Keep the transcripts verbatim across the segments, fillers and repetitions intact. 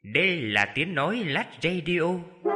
Đây là tiếng nói Lát Radio.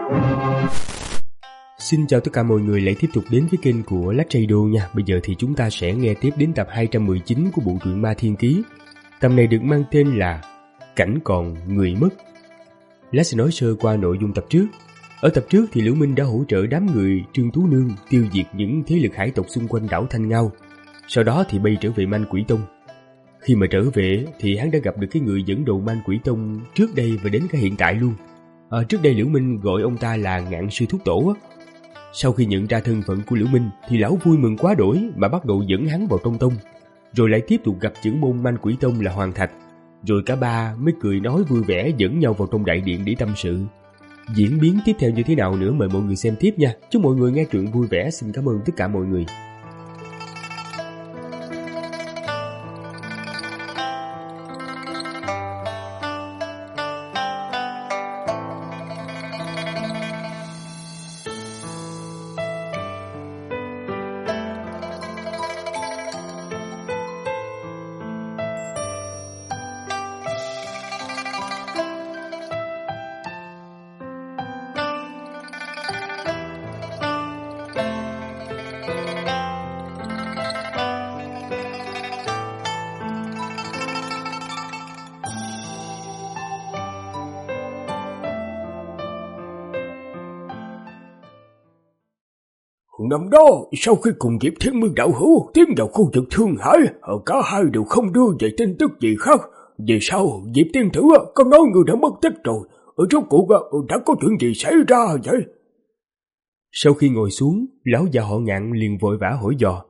Xin chào tất cả mọi người lại tiếp tục đến với kênh của Lát Radio nha. Bây giờ thì chúng ta sẽ nghe tiếp đến tập hai trăm mười chín của bộ truyện Ma Thiên Ký. Tập này được mang tên là Cảnh Còn Người Mất. Lát sẽ nói sơ qua nội dung tập trước. Ở tập trước thì Liễu Minh đã hỗ trợ đám người Trương Tú Nương tiêu diệt những thế lực hải tộc xung quanh đảo Thanh Ngao. Sau đó thì bay trở về Man Quỷ Tông. Khi mà trở về thì hắn đã gặp được cái người dẫn đầu Man Quỷ Tông trước đây và đến cả hiện tại luôn. À, trước đây Liễu Minh gọi ông ta là Ngạn Sư Thúc Tổ á. Sau khi nhận ra thân phận của Liễu Minh thì lão vui mừng quá đỗi mà bắt đầu dẫn hắn vào trong tông. Rồi lại tiếp tục gặp trưởng môn Man Quỷ Tông là Hoàng Thạch. Rồi cả ba mới cười nói vui vẻ dẫn nhau vào trong đại điện để tâm sự. Diễn biến tiếp theo như thế nào nữa mời mọi người xem tiếp nha. Chúc mọi người nghe truyện vui vẻ. Xin cảm ơn tất cả mọi người. Năm đó, sau khi cùng Diệp Thiên Minh đạo hữu tiến vào khu vực Thương Hải, cả hai đều không đưa về tin tức gì khác. Về sau, Diệp Tiên Tử có nói người đã mất tích rồi. Ở rốt cuộc đã có chuyện gì xảy ra vậy? Sau khi ngồi xuống, lão già họ Ngạn liền vội vã hỏi dò.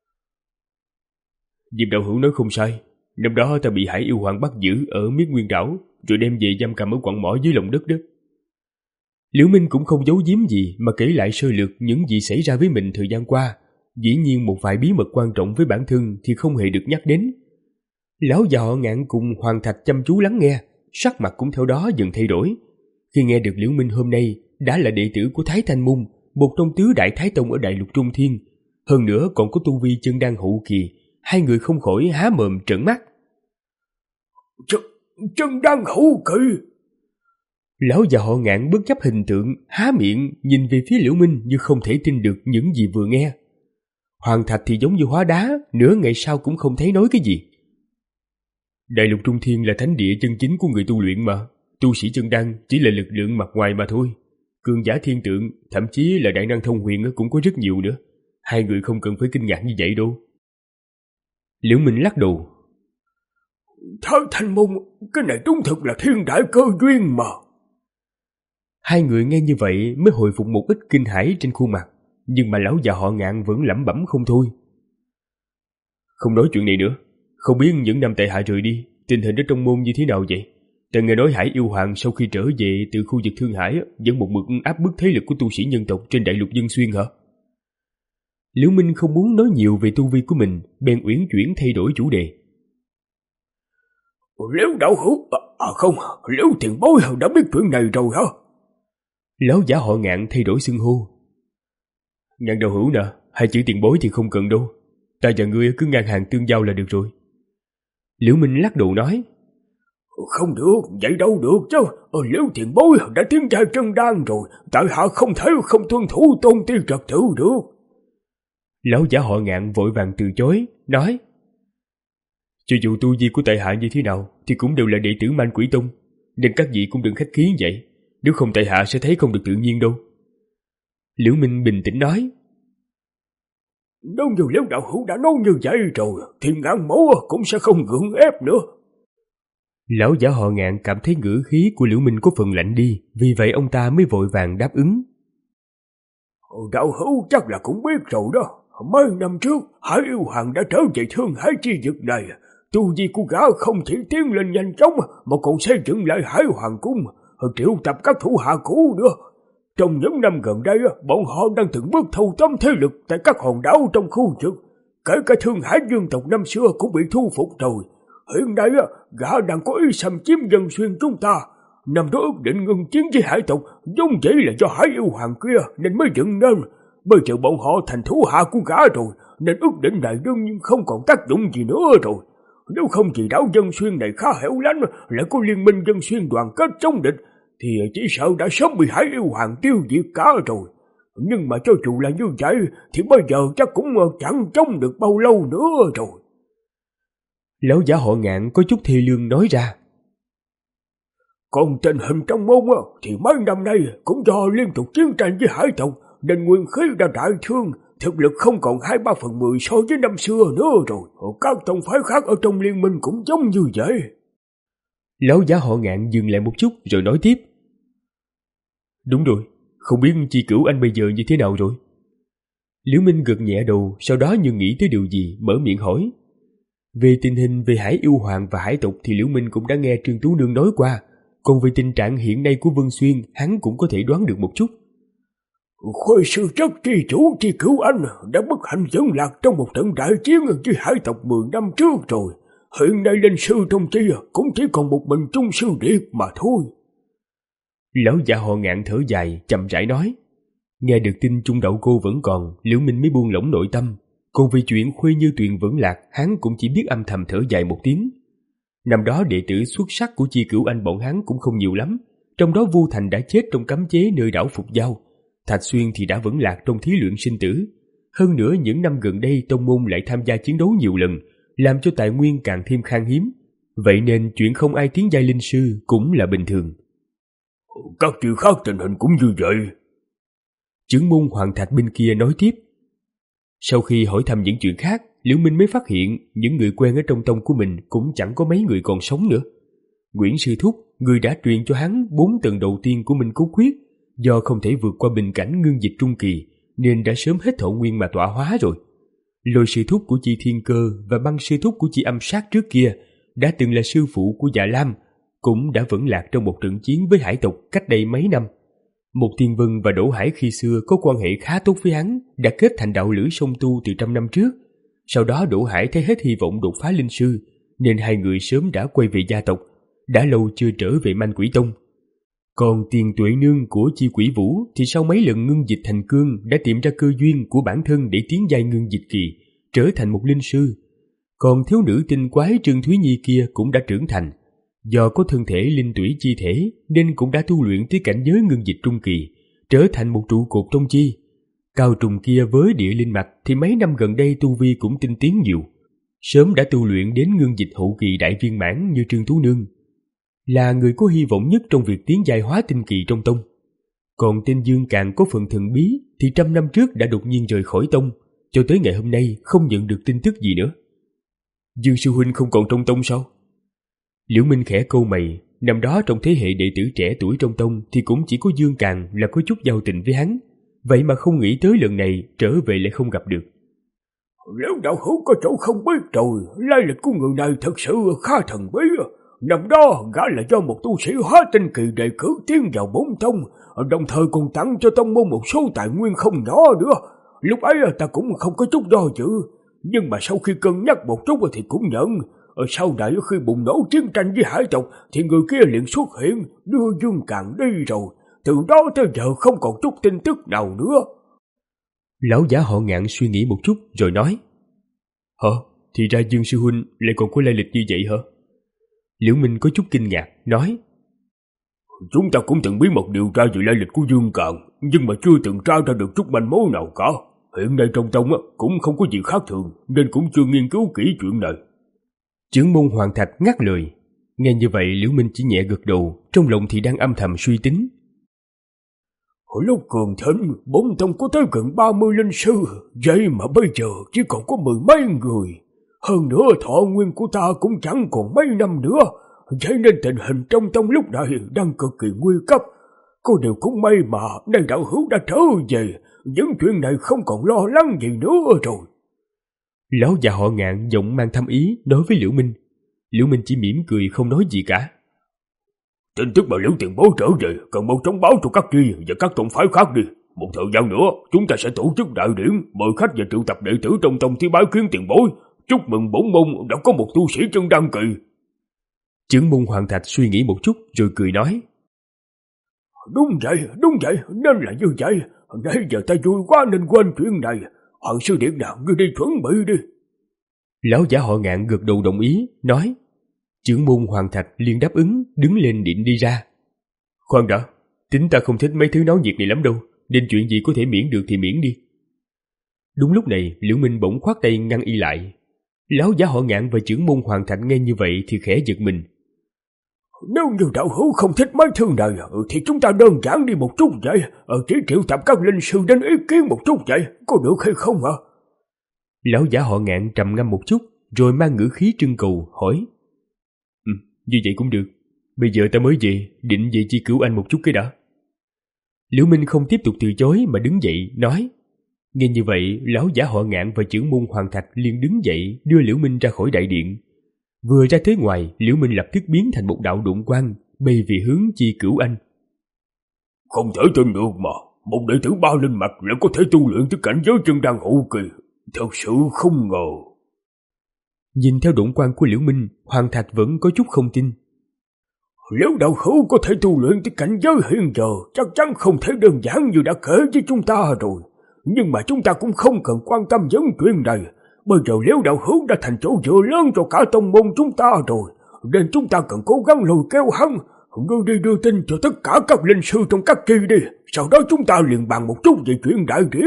Diệp đạo hữu nói không sai. Năm đó ta bị Hải Yêu Hoàng bắt giữ ở Miết Nguyên đảo, rồi đem về giam cầm ở quặng mỏ dưới lòng đất đó. Liễu Minh cũng không giấu giếm gì mà kể lại sơ lược những gì xảy ra với mình thời gian qua. Dĩ nhiên một vài bí mật quan trọng với bản thân thì không hề được nhắc đến. Lão già họ Ngạn cùng Hoàng Thạch chăm chú lắng nghe, sắc mặt cũng theo đó dần thay đổi. Khi nghe được Liễu Minh hôm nay đã là đệ tử của Thái Thanh Môn, một trong tứ đại Thái Tông ở Đại Lục Trung Thiên, hơn nữa còn có tu vi chân đan hậu kỳ, hai người không khỏi há mồm trợn mắt. Ch chân đan hậu kỳ? Lão già họ Ngạn bất chấp hình tượng, há miệng nhìn về phía Liễu Minh như không thể tin được những gì vừa nghe. Hoàng Thạch thì giống như hóa đá, nửa ngày sau cũng không thấy nói cái gì. Đại Lục Trung Thiên là thánh địa chân chính của người tu luyện mà, tu sĩ chân đan chỉ là lực lượng mặt ngoài mà thôi. Cường giả thiên tượng, thậm chí là đại năng thông huyền cũng có rất nhiều nữa. Hai người không cần phải kinh ngạc như vậy đâu. Liễu Minh lắc đầu. Thái Thanh Môn, cái này đúng thực là thiên đại cơ duyên mà. Hai người nghe như vậy mới hồi phục một ít kinh hãi trên khuôn mặt, nhưng mà lão già họ Ngạn vẫn lẩm bẩm không thôi. Không nói chuyện này nữa, không biết những năm tại hạ rời đi, tình hình ở trong môn như thế nào vậy? Ta nghe nói Hải Yêu Hoàng sau khi trở về từ khu vực Thương Hải vẫn một mực áp bức thế lực của tu sĩ nhân tộc trên đại lục Dân Xuyên hả? Liễu Minh không muốn nói nhiều về tu vi của mình, bèn uyển chuyển thay đổi chủ đề. Liễu đạo hữu, à, à không, Liễu tiền bối đã biết chuyện này rồi hả? Lão giả họ Ngạn thay đổi xưng hô. Ngạn đạo hữu nè, hai chữ tiền bối thì không cần đâu. Ta và ngươi cứ ngang hàng tương giao là được rồi. Liễu Minh lắc đầu nói. Không được, vậy đâu được chứ. Ờ, Liễu tiền bối đã tiến giai chân đan rồi, tại hạ không thể không tuân thủ tôn ti trật tự được. Lão giả họ Ngạn vội vàng từ chối, nói. Cho dù tu vi của tại hạ như thế nào thì cũng đều là đệ tử Man Quỷ Tông, nên các vị cũng đừng khách khí vậy. Nếu không tại hạ sẽ thấy không được tự nhiên đâu. Liễu Minh bình tĩnh nói. Nếu như Liễu đạo hữu đã nói như vậy rồi thì Ngạn mẫu cũng sẽ không gượng ép nữa. Lão giả họ Ngạn cảm thấy ngữ khí của Liễu Minh có phần lạnh đi, vì vậy ông ta mới vội vàng đáp ứng. Đạo hữu chắc là cũng biết rồi đó. Mấy năm trước Hải Yêu Hoàng đã trở về Thương Hải chi vực này. Tu vi của gã không chỉ tiến lên nhanh chóng mà còn xây dựng lại Hải Hoàng cung, triệu tập các thủ hạ cũ nữa. Trong những năm gần đây, bọn họ đang từng bước thâu tóm thế lực tại các hòn đảo trong khu vực. Kể cả Thương Hải Dương tộc năm xưa cũng bị thu phục rồi. Hiện nay, gã đang có ý xâm chiếm Dân Xuyên chúng ta. Năm đó ước định ngừng chiến với hải tộc, giống vậy là do Hải Yêu Hoàng kia nên mới dựng nên. Bây giờ bọn họ thành thủ hạ của gã rồi, nên ước định này đương nhiên không còn tác dụng gì nữa rồi. Nếu không thì đảo Dân Xuyên này khá hẻo lánh, lại có liên minh Dân Xuyên đoàn kết chống địch, thì chỉ sợ đã sớm bị Hải Yêu Hoàng tiêu diệt cả rồi. Nhưng mà cho dù là như vậy, thì bây giờ chắc cũng chẳng chống được bao lâu nữa rồi. Lão giả họ Ngạn có chút thê lương nói ra. Còn tình hình trong môn thì mấy năm nay cũng do liên tục chiến tranh với hải tộc nên nguyên khí đã đại thương, thực lực không còn hai ba phần mười so với năm xưa nữa rồi. Các tông phái khác ở trong liên minh cũng giống như vậy. Lão giả họ Ngạn dừng lại một chút rồi nói tiếp. Đúng rồi, không biết Chi Cửu anh bây giờ như thế nào rồi? Liễu Minh gật nhẹ đầu, sau đó như nghĩ tới điều gì mở miệng hỏi. Về tình hình về Hải Yêu Hoàng và hải tộc thì Liễu Minh cũng đã nghe Trương Tú Nương nói qua, còn về tình trạng hiện nay của Vân Xuyên hắn cũng có thể đoán được một chút. Khôi sư chất tri chủ Chi Cửu anh đã bất hạnh dẫn lạc trong một trận đại chiến với hải tộc mười năm trước rồi. Hiện nay linh sư trong chi cũng chỉ còn một mình Trung Sư Điệt mà thôi. Lão già họ Ngạn thở dài chậm rãi nói. Nghe được tin Trung Đậu Cô vẫn còn, Liễu Minh mới buông lỏng nội tâm. Còn về chuyện Khuê Như Tuyền vẫn lạc, hắn cũng chỉ biết âm thầm thở dài một tiếng. Năm đó đệ tử xuất sắc của Chi Cửu anh bọn hắn cũng không nhiều lắm, trong đó Vu Thành đã chết trong cấm chế nơi đảo Phục Giao, Thạch Xuyên thì đã vẫn lạc trong thí luyện sinh tử. Hơn nữa những năm gần đây tông môn lại tham gia chiến đấu nhiều lần, làm cho tài nguyên càng thêm khan hiếm. Vậy nên chuyện không ai tiến giai linh sư cũng là bình thường. Các chuyện khác tình hình cũng như vậy. Chưởng môn Hoàng Thạch bên kia nói tiếp. Sau khi hỏi thăm những chuyện khác, Liễu Minh mới phát hiện những người quen ở trong tông của mình cũng chẳng có mấy người còn sống nữa. Nguyễn Sư Thúc, người đã truyền cho hắn bốn tầng đầu tiên của Minh Cốt Quyết, do không thể vượt qua bình cảnh ngưng dịch trung kỳ nên đã sớm hết thọ nguyên mà tọa hóa rồi. Lôi Sư Thúc của Chi Thiên Cơ và Băng Sư Thúc của Chi Âm Sát trước kia đã từng là sư phụ của Dạ Lam, cũng đã vẫn lạc trong một trận chiến với hải tộc cách đây mấy năm. Một Thiên Vân và Đỗ Hải khi xưa có quan hệ khá tốt với hắn, đã kết thành đạo lữ song tu từ trăm năm trước. Sau đó Đỗ Hải thấy hết hy vọng đột phá linh sư, nên hai người sớm đã quay về gia tộc, đã lâu chưa trở về Manh Quỷ Tông. Còn Tiền Tuệ Nương của Chi Quỷ Vũ thì sau mấy lần ngưng dịch thành cương đã tìm ra cơ duyên của bản thân để tiến giai ngưng dịch kỳ, trở thành một linh sư. Còn thiếu nữ tinh quái Trương Thúy Nhi kia cũng đã trưởng thành. Do có thân thể linh tủy chi thể nên cũng đã tu luyện tới cảnh giới ngưng dịch trung kỳ, trở thành một trụ cột trong chi. Cao trùng kia với địa linh mạch thì mấy năm gần đây tu vi cũng tinh tiến nhiều, sớm đã tu luyện đến ngưng dịch hậu kỳ đại viên mãn như Trương Tú Nương, là người có hy vọng nhất trong việc tiến giai hóa tinh kỳ trong tông. Còn tên Dương Càn có phần thần bí thì trăm năm trước đã đột nhiên rời khỏi tông, cho tới ngày hôm nay không nhận được tin tức gì nữa. Dương sư huynh không còn trong tông sao? Liễu Minh khẽ câu mày, năm đó trong thế hệ đệ tử trẻ tuổi trong tông thì cũng chỉ có Dương Càn là có chút giao tình với hắn, vậy mà không nghĩ tới lần này trở về lại không gặp được. Nếu đạo hữu có chỗ không biết rồi, lai lịch của người này thật sự khá thần bí. Năm đó gã là do một tu sĩ hóa tinh kỳ đề cử tiến vào bốn tông, đồng thời còn tặng cho tông môn một số tài nguyên không nhỏ nữa. Lúc ấy ta cũng không có chút do dự, nhưng mà sau khi cân nhắc một chút thì cũng nhận. Ở sau này khi bùng nổ chiến tranh với hải tộc thì người kia liền xuất hiện, đưa Dương Càn đi rồi. Từ đó tới giờ không còn chút tin tức nào nữa. Lão giả họ Ngạn suy nghĩ một chút rồi nói. Hả? Thì ra Dương sư huynh lại còn có lai lịch như vậy hả? Liễu Minh có chút kinh ngạc, nói. Chúng ta cũng từng bí mật điều tra về lai lịch của Dương Càn, nhưng mà chưa từng tra ra được chút manh mối nào cả. Hiện nay trong tông cũng không có gì khác thường, nên cũng chưa nghiên cứu kỹ chuyện này. Chưởng môn Hoàng Thạch ngắt lời. Nghe như vậy Liễu Minh chỉ nhẹ gật đầu, trong lòng thì đang âm thầm suy tính. Hồi lúc cường thịnh, bốn tông có tới gần ba mươi linh sư, vậy mà bây giờ chỉ còn có mười mấy người. Hơn nữa thọ nguyên của ta cũng chẳng còn mấy năm nữa, vậy nên tình hình trong tông lúc này đang cực kỳ nguy cấp. Có điều cũng may mà nay đạo hữu đã trở về, những chuyện này không còn lo lắng gì nữa rồi. Lão già họ Ngạn giọng mang thâm ý nói với Liễu Minh. Liễu Minh chỉ mỉm cười không nói gì cả. Tin tức mà Liễu tiền bối trở về cần mau chóng báo cho các chi và các tông phái khác đi. Một thời gian nữa chúng ta sẽ tổ chức đại điển, mời khách và triệu tập đệ tử trong tông thi bái kiến tiền bối. Chúc mừng bổn môn đã có một tu sĩ chân đăng kỳ. Chưởng môn Hoàng Thạch suy nghĩ một chút rồi cười nói. Đúng vậy, đúng vậy, nên là như vậy. Nãy giờ ta vui quá nên quên chuyện này. Hoàng sư điện nào ngươi đi chuẩn bị đi. Lão giả họ Ngạn gật đầu đồng ý, nói. Trưởng môn Hoàng Thạch liền đáp ứng, đứng lên định đi ra. Khoan đã, tính ta không thích mấy thứ náo nhiệt này lắm đâu, nên chuyện gì có thể miễn được thì miễn đi. Đúng lúc này, Liễu Minh bỗng khoát tay ngăn y lại. Lão giả họ Ngạn và trưởng môn Hoàng Thạch nghe như vậy thì khẽ giật mình. Nếu như đạo hữu không thích mấy thứ này thì chúng ta đơn giản đi một chút vậy, chỉ triệu tập các linh sư đến ý kiến một chút vậy, có được hay không hả? Lão giả họ Ngạn trầm ngâm một chút, rồi mang ngữ khí trưng cầu hỏi. Ừ, như vậy cũng được. Bây giờ ta mới về, định về chi cứu anh một chút cái đã. Liễu Minh không tiếp tục từ chối mà đứng dậy, nói. Nghe như vậy, lão giả họ Ngạn và trưởng môn Hoàng Thạch liền đứng dậy đưa Liễu Minh ra khỏi đại điện. Vừa ra tới ngoài, Liễu Minh lập tức biến thành một đạo độn quang, bay về hướng chi cửu anh. Không thể tin được mà, một đệ tử ba linh mạch lại có thể tu luyện tới cảnh giới chân đan hậu kỳ, thật sự không ngờ. Nhìn theo độn quang của Liễu Minh, Hoàng Thạch vẫn có chút không tin. Nếu đạo hữu có thể tu luyện tới cảnh giới hiện giờ, chắc chắn không thể đơn giản như đã kể với chúng ta rồi. Nhưng mà chúng ta cũng không cần quan tâm vấn chuyện này. Bây giờ Liễu đạo hữu đã thành chỗ dựa lớn cho cả tông môn chúng ta rồi, nên chúng ta cần cố gắng lôi kéo hắn. Ngươi đi đưa tin cho tất cả các linh sư trong các chi đi, sau đó chúng ta liền bàn một chút về chuyện đại điển.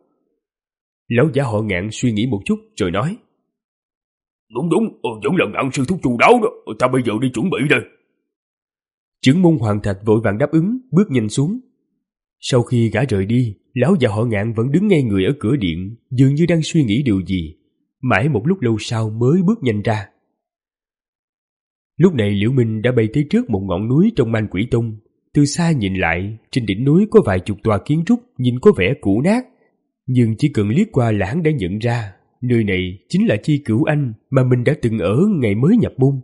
Lão giả họ Ngạn suy nghĩ một chút rồi nói. Đúng đúng, vẫn là Ngạn sư thúc chu đáo đó, ta bây giờ đi chuẩn bị đây. Trưởng môn Hoàng Thạch vội vàng đáp ứng, bước nhanh xuống. Sau khi gã rời đi, lão già họ Ngạn vẫn đứng ngay người ở cửa điện, dường như đang suy nghĩ điều gì. Mãi một lúc lâu sau mới bước nhanh ra. Lúc này Liễu Minh đã bay tới trước một ngọn núi trong Man Quỷ Tông. Từ xa nhìn lại, trên đỉnh núi có vài chục tòa kiến trúc nhìn có vẻ cũ nát, nhưng chỉ cần liếc qua là hắn đã nhận ra nơi này chính là Chi Cửu Anh mà mình đã từng ở ngày mới nhập môn.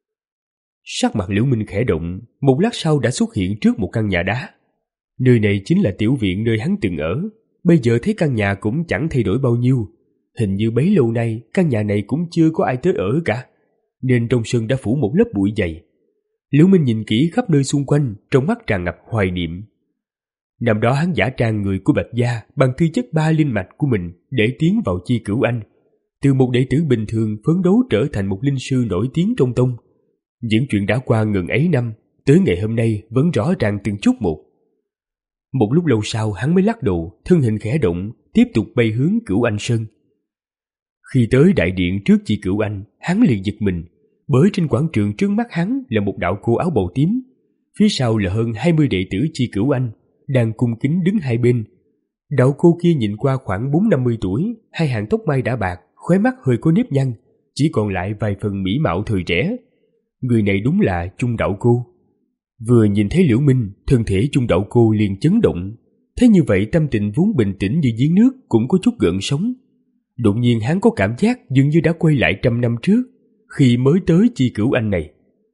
Sắc mặt Liễu Minh khẽ động, một lát sau đã xuất hiện trước một căn nhà đá. Nơi này chính là tiểu viện nơi hắn từng ở. Bây giờ thấy căn nhà cũng chẳng thay đổi bao nhiêu. Hình như bấy lâu nay căn nhà này cũng chưa có ai tới ở cả, nên trong sân đã phủ một lớp bụi dày. Liễu Minh nhìn kỹ khắp nơi xung quanh, trong mắt tràn ngập hoài niệm. Năm đó hắn giả trang người của Bạch Gia bằng tư chất ba linh mạch của mình để tiến vào Chi Cửu Anh, từ một đệ tử bình thường phấn đấu trở thành một linh sư nổi tiếng trong tông. Những chuyện đã qua ngần ấy năm, tới ngày hôm nay vẫn rõ ràng từng chút một. Một lúc lâu sau hắn mới lắc đầu, thân hình khẽ động, tiếp tục bay hướng Cửu Anh Sơn. Khi tới đại điện trước Chi Cửu Anh, hắn liền giật mình, bởi trên quảng trường trước mắt hắn là một đạo cô áo bào tím, phía sau là hơn hai mươi đệ tử Chi Cửu Anh đang cung kính đứng hai bên. Đạo cô kia nhìn qua khoảng bốn năm mươi tuổi, hai hàng tóc mai đã bạc, khóe mắt hơi có nếp nhăn, chỉ còn lại vài phần mỹ mạo thời trẻ. Người này đúng là Chung đạo cô. Vừa nhìn thấy Liễu Minh, thân thể Chung đạo cô liền chấn động. Thế như vậy tâm tình vốn bình tĩnh như giếng nước cũng có chút gợn sóng. Đột nhiên hắn có cảm giác dường như đã quay lại trăm năm trước, khi mới tới Chi Cửu Anh này.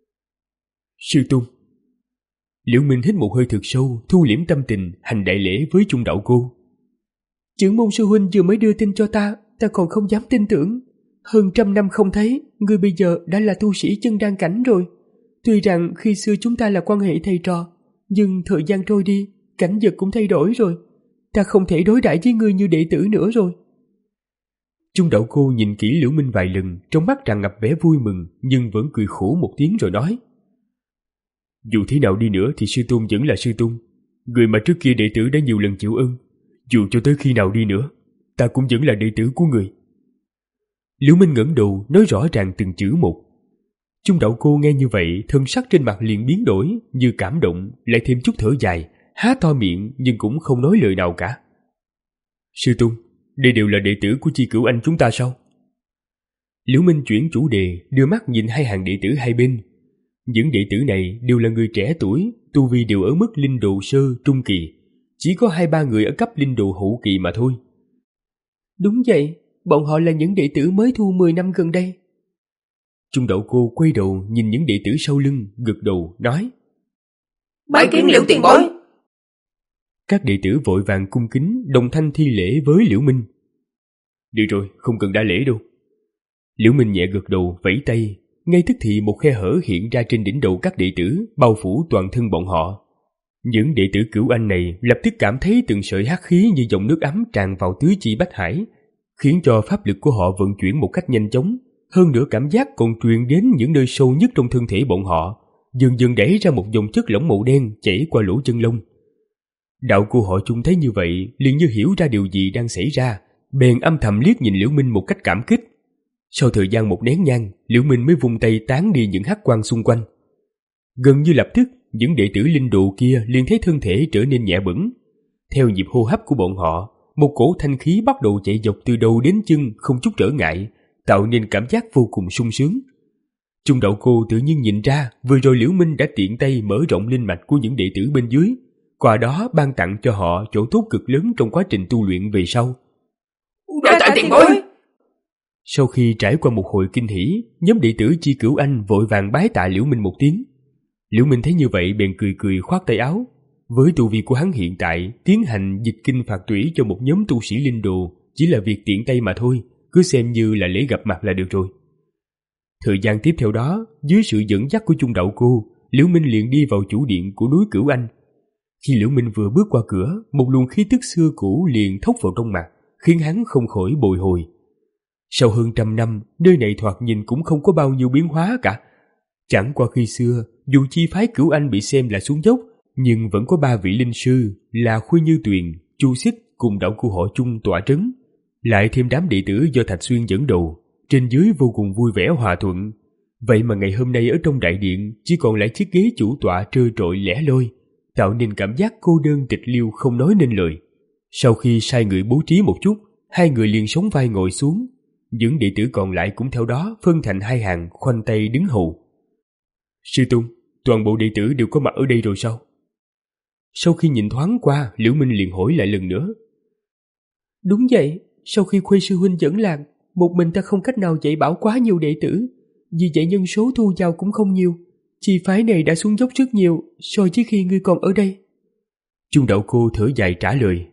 Sư tôn. Liễu Minh hít một hơi thật sâu, thu liễm tâm tình, hành đại lễ với Chung đạo cô. Trưởng môn sư huynh vừa mới đưa tin cho ta, ta còn không dám tin tưởng. Hơn trăm năm không thấy, ngươi bây giờ đã là tu sĩ chân đan cảnh rồi. Tuy rằng khi xưa chúng ta là quan hệ thầy trò, nhưng thời gian trôi đi, cảnh vật cũng thay đổi rồi. Ta không thể đối đãi với ngươi như đệ tử nữa rồi. Chung đạo cô nhìn kỹ Liễu Minh vài lần, trong mắt tràn ngập vẻ vui mừng, nhưng vẫn cười khổ một tiếng rồi nói. Dù thế nào đi nữa thì sư tôn vẫn là sư tôn. Người mà trước kia đệ tử đã nhiều lần chịu ơn, dù cho tới khi nào đi nữa, ta cũng vẫn là đệ tử của người. Liễu Minh ngẩng đầu nói rõ ràng từng chữ một. Chung đạo cô nghe như vậy, thân sắc trên mặt liền biến đổi, như cảm động, lại thêm chút thở dài, há to miệng nhưng cũng không nói lời nào cả. Sư tôn, đây đều là đệ tử của Chi Cửu Anh chúng ta sao? Liễu Minh chuyển chủ đề, đưa mắt nhìn hai hàng đệ tử hai bên. Những đệ tử này đều là người trẻ tuổi, tu vi đều ở mức linh đồ sơ trung kỳ, chỉ có hai ba người ở cấp linh đồ hậu kỳ mà thôi. Đúng vậy, bọn họ là những đệ tử mới thu mười năm gần đây. Chung đạo cô quay đầu nhìn những đệ tử sau lưng, gật đầu nói. Bái kiến Liễu tiền bối. Các đệ tử vội vàng cung kính đồng thanh thi lễ với Liễu Minh. Được rồi, không cần đa lễ đâu. Liễu Minh nhẹ gật đầu vẫy tay, ngay tức thì một khe hở hiện ra trên đỉnh đầu các đệ tử, bao phủ toàn thân bọn họ. Những đệ tử Cửu Anh này lập tức cảm thấy từng sợi hắc khí như dòng nước ấm tràn vào tứ chi bách hải, khiến cho pháp lực của họ vận chuyển một cách nhanh chóng, hơn nữa cảm giác còn truyền đến những nơi sâu nhất trong thân thể bọn họ, dần dần đẩy ra một dòng chất lỏng màu đen chảy qua lỗ chân lông. Đạo của họ Chung thấy như vậy, liền như hiểu ra điều gì đang xảy ra, bèn âm thầm liếc nhìn Liễu Minh một cách cảm kích. Sau thời gian một nén nhang, Liễu Minh mới vung tay tán đi những hắc quang xung quanh. Gần như lập tức, những đệ tử linh độ kia liền thấy thân thể trở nên nhẹ bẫng. Theo nhịp hô hấp của bọn họ, một cổ thanh khí bắt đầu chạy dọc từ đầu đến chân không chút trở ngại, tạo nên cảm giác vô cùng sung sướng. Chung Đậu Cô tự nhiên nhìn ra vừa rồi Liễu Minh đã tiện tay mở rộng linh mạch của những đệ tử bên dưới, qua đó ban tặng cho họ chỗ tốt cực lớn trong quá trình tu luyện về sau. Đa tạ tiền bối. Sau khi trải qua một hồi kinh hỉ, nhóm đệ tử Chi Cửu Anh vội vàng bái tạ Liễu Minh một tiếng. Liễu Minh thấy như vậy bèn cười cười khoát tay áo. Với tu vi của hắn hiện tại, tiến hành dịch kinh phạt tủy cho một nhóm tu sĩ linh đồ chỉ là việc tiện tay mà thôi, cứ xem như là lễ gặp mặt là được rồi. Thời gian tiếp theo đó, dưới sự dẫn dắt của Chung Đậu Cô, Liễu Minh liền đi vào chủ điện của núi Cửu Anh. Khi Liễu Minh vừa bước qua cửa, một luồng khí tức xưa cũ liền thốc vào trong mặt, khiến hắn không khỏi bồi hồi. Sau hơn trăm năm, nơi này thoạt nhìn cũng không có bao nhiêu biến hóa cả. Chẳng qua khi xưa, dù chi phái Cửu Anh bị xem là xuống dốc, nhưng vẫn có ba vị linh sư là Khuê Như Tuyền, Chu Xích cùng Đậu Cô họ Chung tọa trấn, lại thêm đám đệ tử do Thạch Xuyên dẫn đầu, trên dưới vô cùng vui vẻ hòa thuận. Vậy mà ngày hôm nay ở trong đại điện chỉ còn lại chiếc ghế chủ tọa trơ trội lẻ loi, tạo nên cảm giác cô đơn tịch liêu không nói nên lời. Sau khi sai người bố trí một chút, hai người liền sóng vai ngồi xuống. Những đệ tử còn lại cũng theo đó phân thành hai hàng khoanh tay đứng hầu. Sư Tôn, toàn bộ đệ tử đều có mặt ở đây rồi sao? Sau khi nhìn thoáng qua, Liễu Minh liền hỏi lại lần nữa. Đúng vậy, sau khi Khuê sư huynh dẫn làng, một mình ta không cách nào dạy bảo quá nhiều đệ tử, vì vậy nhân số thu vào cũng không nhiều. Chi phái này đã xuống dốc rất nhiều so với khi ngươi còn ở đây. Chung Đậu Cô thở dài trả lời.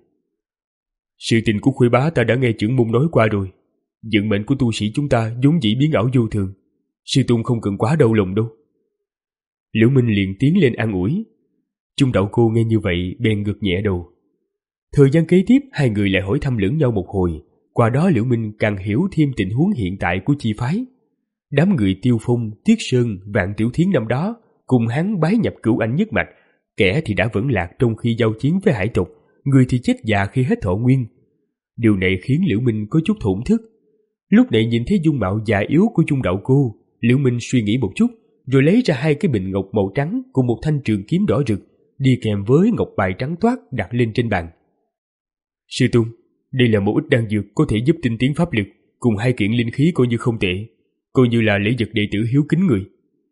Sự tình của Khuê bá ta đã nghe trưởng môn nói qua rồi. Vận mệnh của tu sĩ chúng ta vốn dĩ biến ảo vô thường. Sư Tôn không cần quá đau lòng đâu. Liễu Minh liền tiến lên an ủi. Chung Đậu Cô nghe như vậy bèn gật nhẹ đầu. Thời gian kế tiếp hai người lại hỏi thăm lẫn nhau một hồi. Qua đó Liễu Minh càng hiểu thêm tình huống hiện tại của chi phái. Đám người Tiêu Phong, Tiết Sơn, Vạn Tiểu Thiến năm đó cùng hắn bái nhập Cửu Anh nhất mạch, kẻ thì đã vẫn lạc trong khi giao chiến với hải tộc, người thì chết già khi hết thọ nguyên. Điều này khiến Liễu Minh có chút thổn thức. Lúc này nhìn thấy dung mạo già yếu của Chung Đậu Cô, Liễu Minh suy nghĩ một chút, rồi lấy ra hai cái bình ngọc màu trắng cùng một thanh trường kiếm đỏ rực, đi kèm với ngọc bài trắng toát đặt lên trên bàn. Sư Tôn, đây là một ít đan dược có thể giúp tinh tiến pháp lực, cùng hai kiện linh khí coi như không tệ, coi như là lễ vật đệ tử hiếu kính người.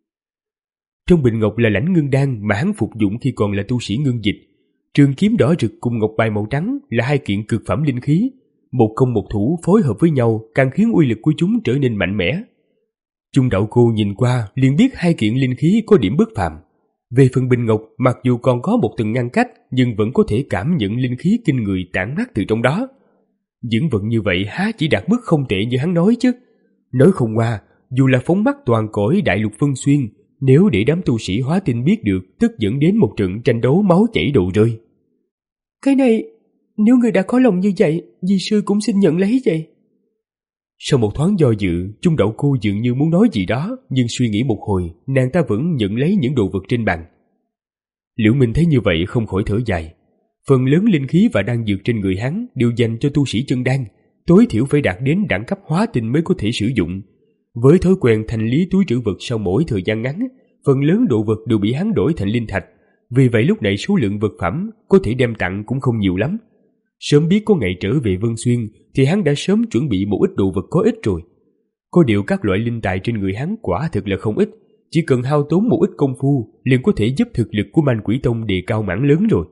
Trong bình ngọc là lãnh ngưng đan mà hắn phục dụng khi còn là tu sĩ ngưng dịch. Trường kiếm đỏ rực cùng ngọc bài màu trắng là hai kiện cực phẩm linh khí, một công một thủ phối hợp với nhau càng khiến uy lực của chúng trở nên mạnh mẽ. Chung Đậu Cô nhìn qua liền biết hai kiện linh khí có điểm bất phàm. Về phần bình ngọc, mặc dù còn có một tầng ngăn cách nhưng vẫn có thể cảm nhận linh khí kinh người tản mát từ trong đó. Những vật như vậy há chỉ đạt mức không tệ như hắn nói chứ. Nói không qua, dù là phóng mắt toàn cõi đại lục Vân Xuyên, nếu để đám tu sĩ hóa tinh biết được, tức dẫn đến một trận tranh đấu máu chảy đầu rơi. Cái này, nếu người đã có lòng như vậy, di sư cũng xin nhận lấy vậy. Sau một thoáng do dự, Chung Đậu Cô dường như muốn nói gì đó, nhưng suy nghĩ một hồi, nàng ta vẫn nhận lấy những đồ vật trên bàn. Liễu Minh thấy như vậy không khỏi thở dài. Phần lớn linh khí và đan dược trên người hắn đều dành cho tu sĩ chân đan, tối thiểu phải đạt đến đẳng cấp hóa tinh mới có thể sử dụng. Với thói quen thanh lý túi trữ vật sau mỗi thời gian ngắn, phần lớn đồ vật đều bị hắn đổi thành linh thạch. Vì vậy lúc này số lượng vật phẩm có thể đem tặng cũng không nhiều lắm. Sớm biết có ngày trở về Vân Xuyên thì hắn đã sớm chuẩn bị một ít đồ vật có ích rồi. Có điều các loại linh tài trên người hắn quả thực là không ít, chỉ cần hao tốn một ít công phu liền có thể giúp thực lực của Man Quỷ Tông đề cao mảng lớn rồi.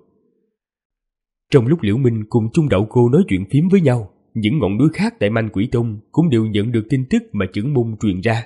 Trong lúc Liễu Minh cùng Chung Đậu Cô nói chuyện phím với nhau, những ngọn núi khác tại Man Quỷ Tông cũng đều nhận được tin tức mà trưởng môn truyền ra.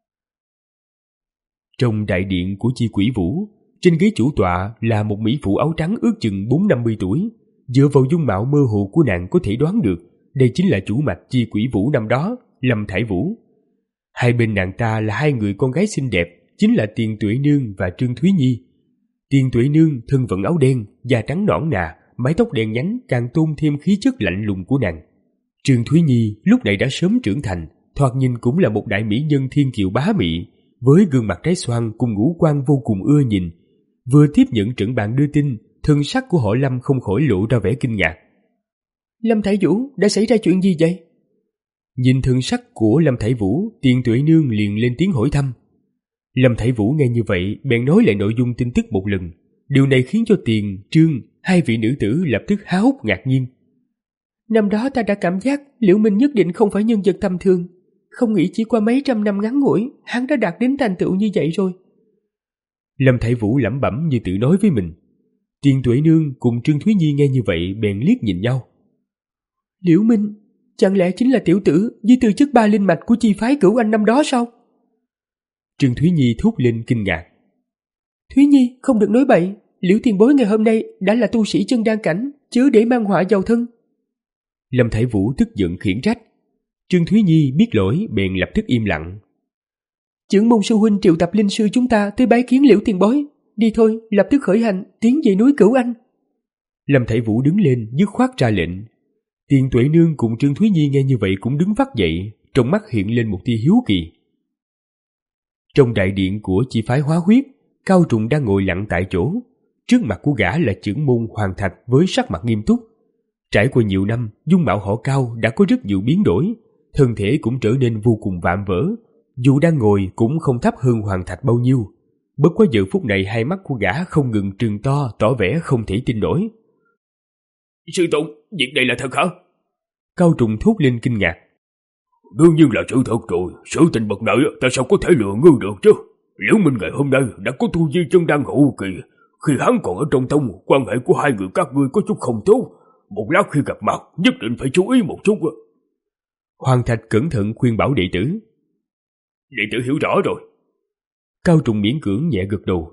Trong đại điện của Chi Quỷ Vũ, trên ghế chủ tọa là một mỹ phụ áo trắng ước chừng bốn năm mươi tuổi. Dựa vào dung mạo mơ hồ của nàng có thể đoán được đây chính là chủ mạch Chi Quỷ Vũ năm đó, Lâm Thải Vũ. Hai bên nàng ta là hai người con gái xinh đẹp, chính là Tiền Tuệ Nương và Trương Thúy Nhi. Tiền Tuệ Nương thân vận áo đen, da trắng nõn nà, mái tóc đen nhánh càng tôn thêm khí chất lạnh lùng của nàng. Trương Thúy Nhi lúc này đã sớm trưởng thành, thoạt nhìn cũng là một đại mỹ nhân thiên kiều bá mị, với gương mặt trái xoan cùng ngũ quan vô cùng ưa nhìn. Vừa tiếp nhận trận bạn đưa tin, thân sắc của họ Lâm không khỏi lộ ra vẻ kinh ngạc. Lâm Thải Vũ, đã xảy ra chuyện gì vậy? Nhìn thân sắc của Lâm Thải Vũ, Tiền Tuệ Nương liền lên tiếng hỏi thăm. Lâm Thải Vũ nghe như vậy, bèn nói lại nội dung tin tức một lần. Điều này khiến cho Tiền, Trương, hai vị nữ tử lập tức há hốc ngạc nhiên. Năm đó ta đã cảm giác Liễu Minh nhất định không phải nhân vật tầm thường, không nghĩ chỉ qua mấy trăm năm ngắn ngủi, hắn đã đạt đến thành tựu như vậy rồi. Lâm Thải Vũ lẩm bẩm như tự nói với mình. Tiền Tuệ Nương cùng Trương Thúy Nhi nghe như vậy bèn liếc nhìn nhau. Liễu Minh, chẳng lẽ chính là tiểu tử với tư chất ba linh mạch của chi phái Cửu Anh năm đó sao? Trương Thúy Nhi thốt lên kinh ngạc. Thúy Nhi, không được nói bậy, Liễu tiền bối ngày hôm nay đã là tu sĩ chân đan cảnh, chứ để mang họa vào thân. Lâm Thải Vũ tức giận khiển trách. Trương Thúy Nhi biết lỗi bèn lập tức im lặng. Trưởng môn sư huynh triệu tập linh sư chúng ta tới bái kiến Liễu tiền bối. Đi thôi, lập tức khởi hành, tiến về núi Cửu Anh. Lâm Thải Vũ đứng lên dứt khoát ra lệnh. Tiền Tuệ Nương cùng Trương Thúy Nhi nghe như vậy cũng đứng vắt dậy, trong mắt hiện lên một tia hiếu kỳ. Trong đại điện của chi phái Hóa Huyết, Cao Trùng đang ngồi lặng tại chỗ. Trước mặt của gã là trưởng môn Hoàng Thạch với sắc mặt nghiêm túc. Trải qua nhiều năm, dung mạo họ Cao đã có rất nhiều biến đổi, thân thể cũng trở nên vô cùng vạm vỡ. Dù đang ngồi cũng không thấp hơn Hoàng Thạch bao nhiêu. Bất quá giờ phút này hai mắt của gã không ngừng trừng to, tỏ vẻ không thể tin nổi. Sư Tôn, việc này là thật hả? Cao Trùng thốt lên kinh ngạc. Đương nhiên là sự thật rồi, sự tình bậc này ta sao có thể lừa ngươi được chứ? Liễu Minh ngày hôm nay đã có tu vi chân đan hậu kỳ, khi hắn còn ở trong tông, quan hệ của hai người các ngươi có chút không tốt, một lát khi gặp mặt nhất định phải chú ý một chút. Hoàng Thạch cẩn thận khuyên bảo đệ tử. Đệ tử hiểu rõ rồi. Cao Trùng miễn cưỡng nhẹ gật đầu.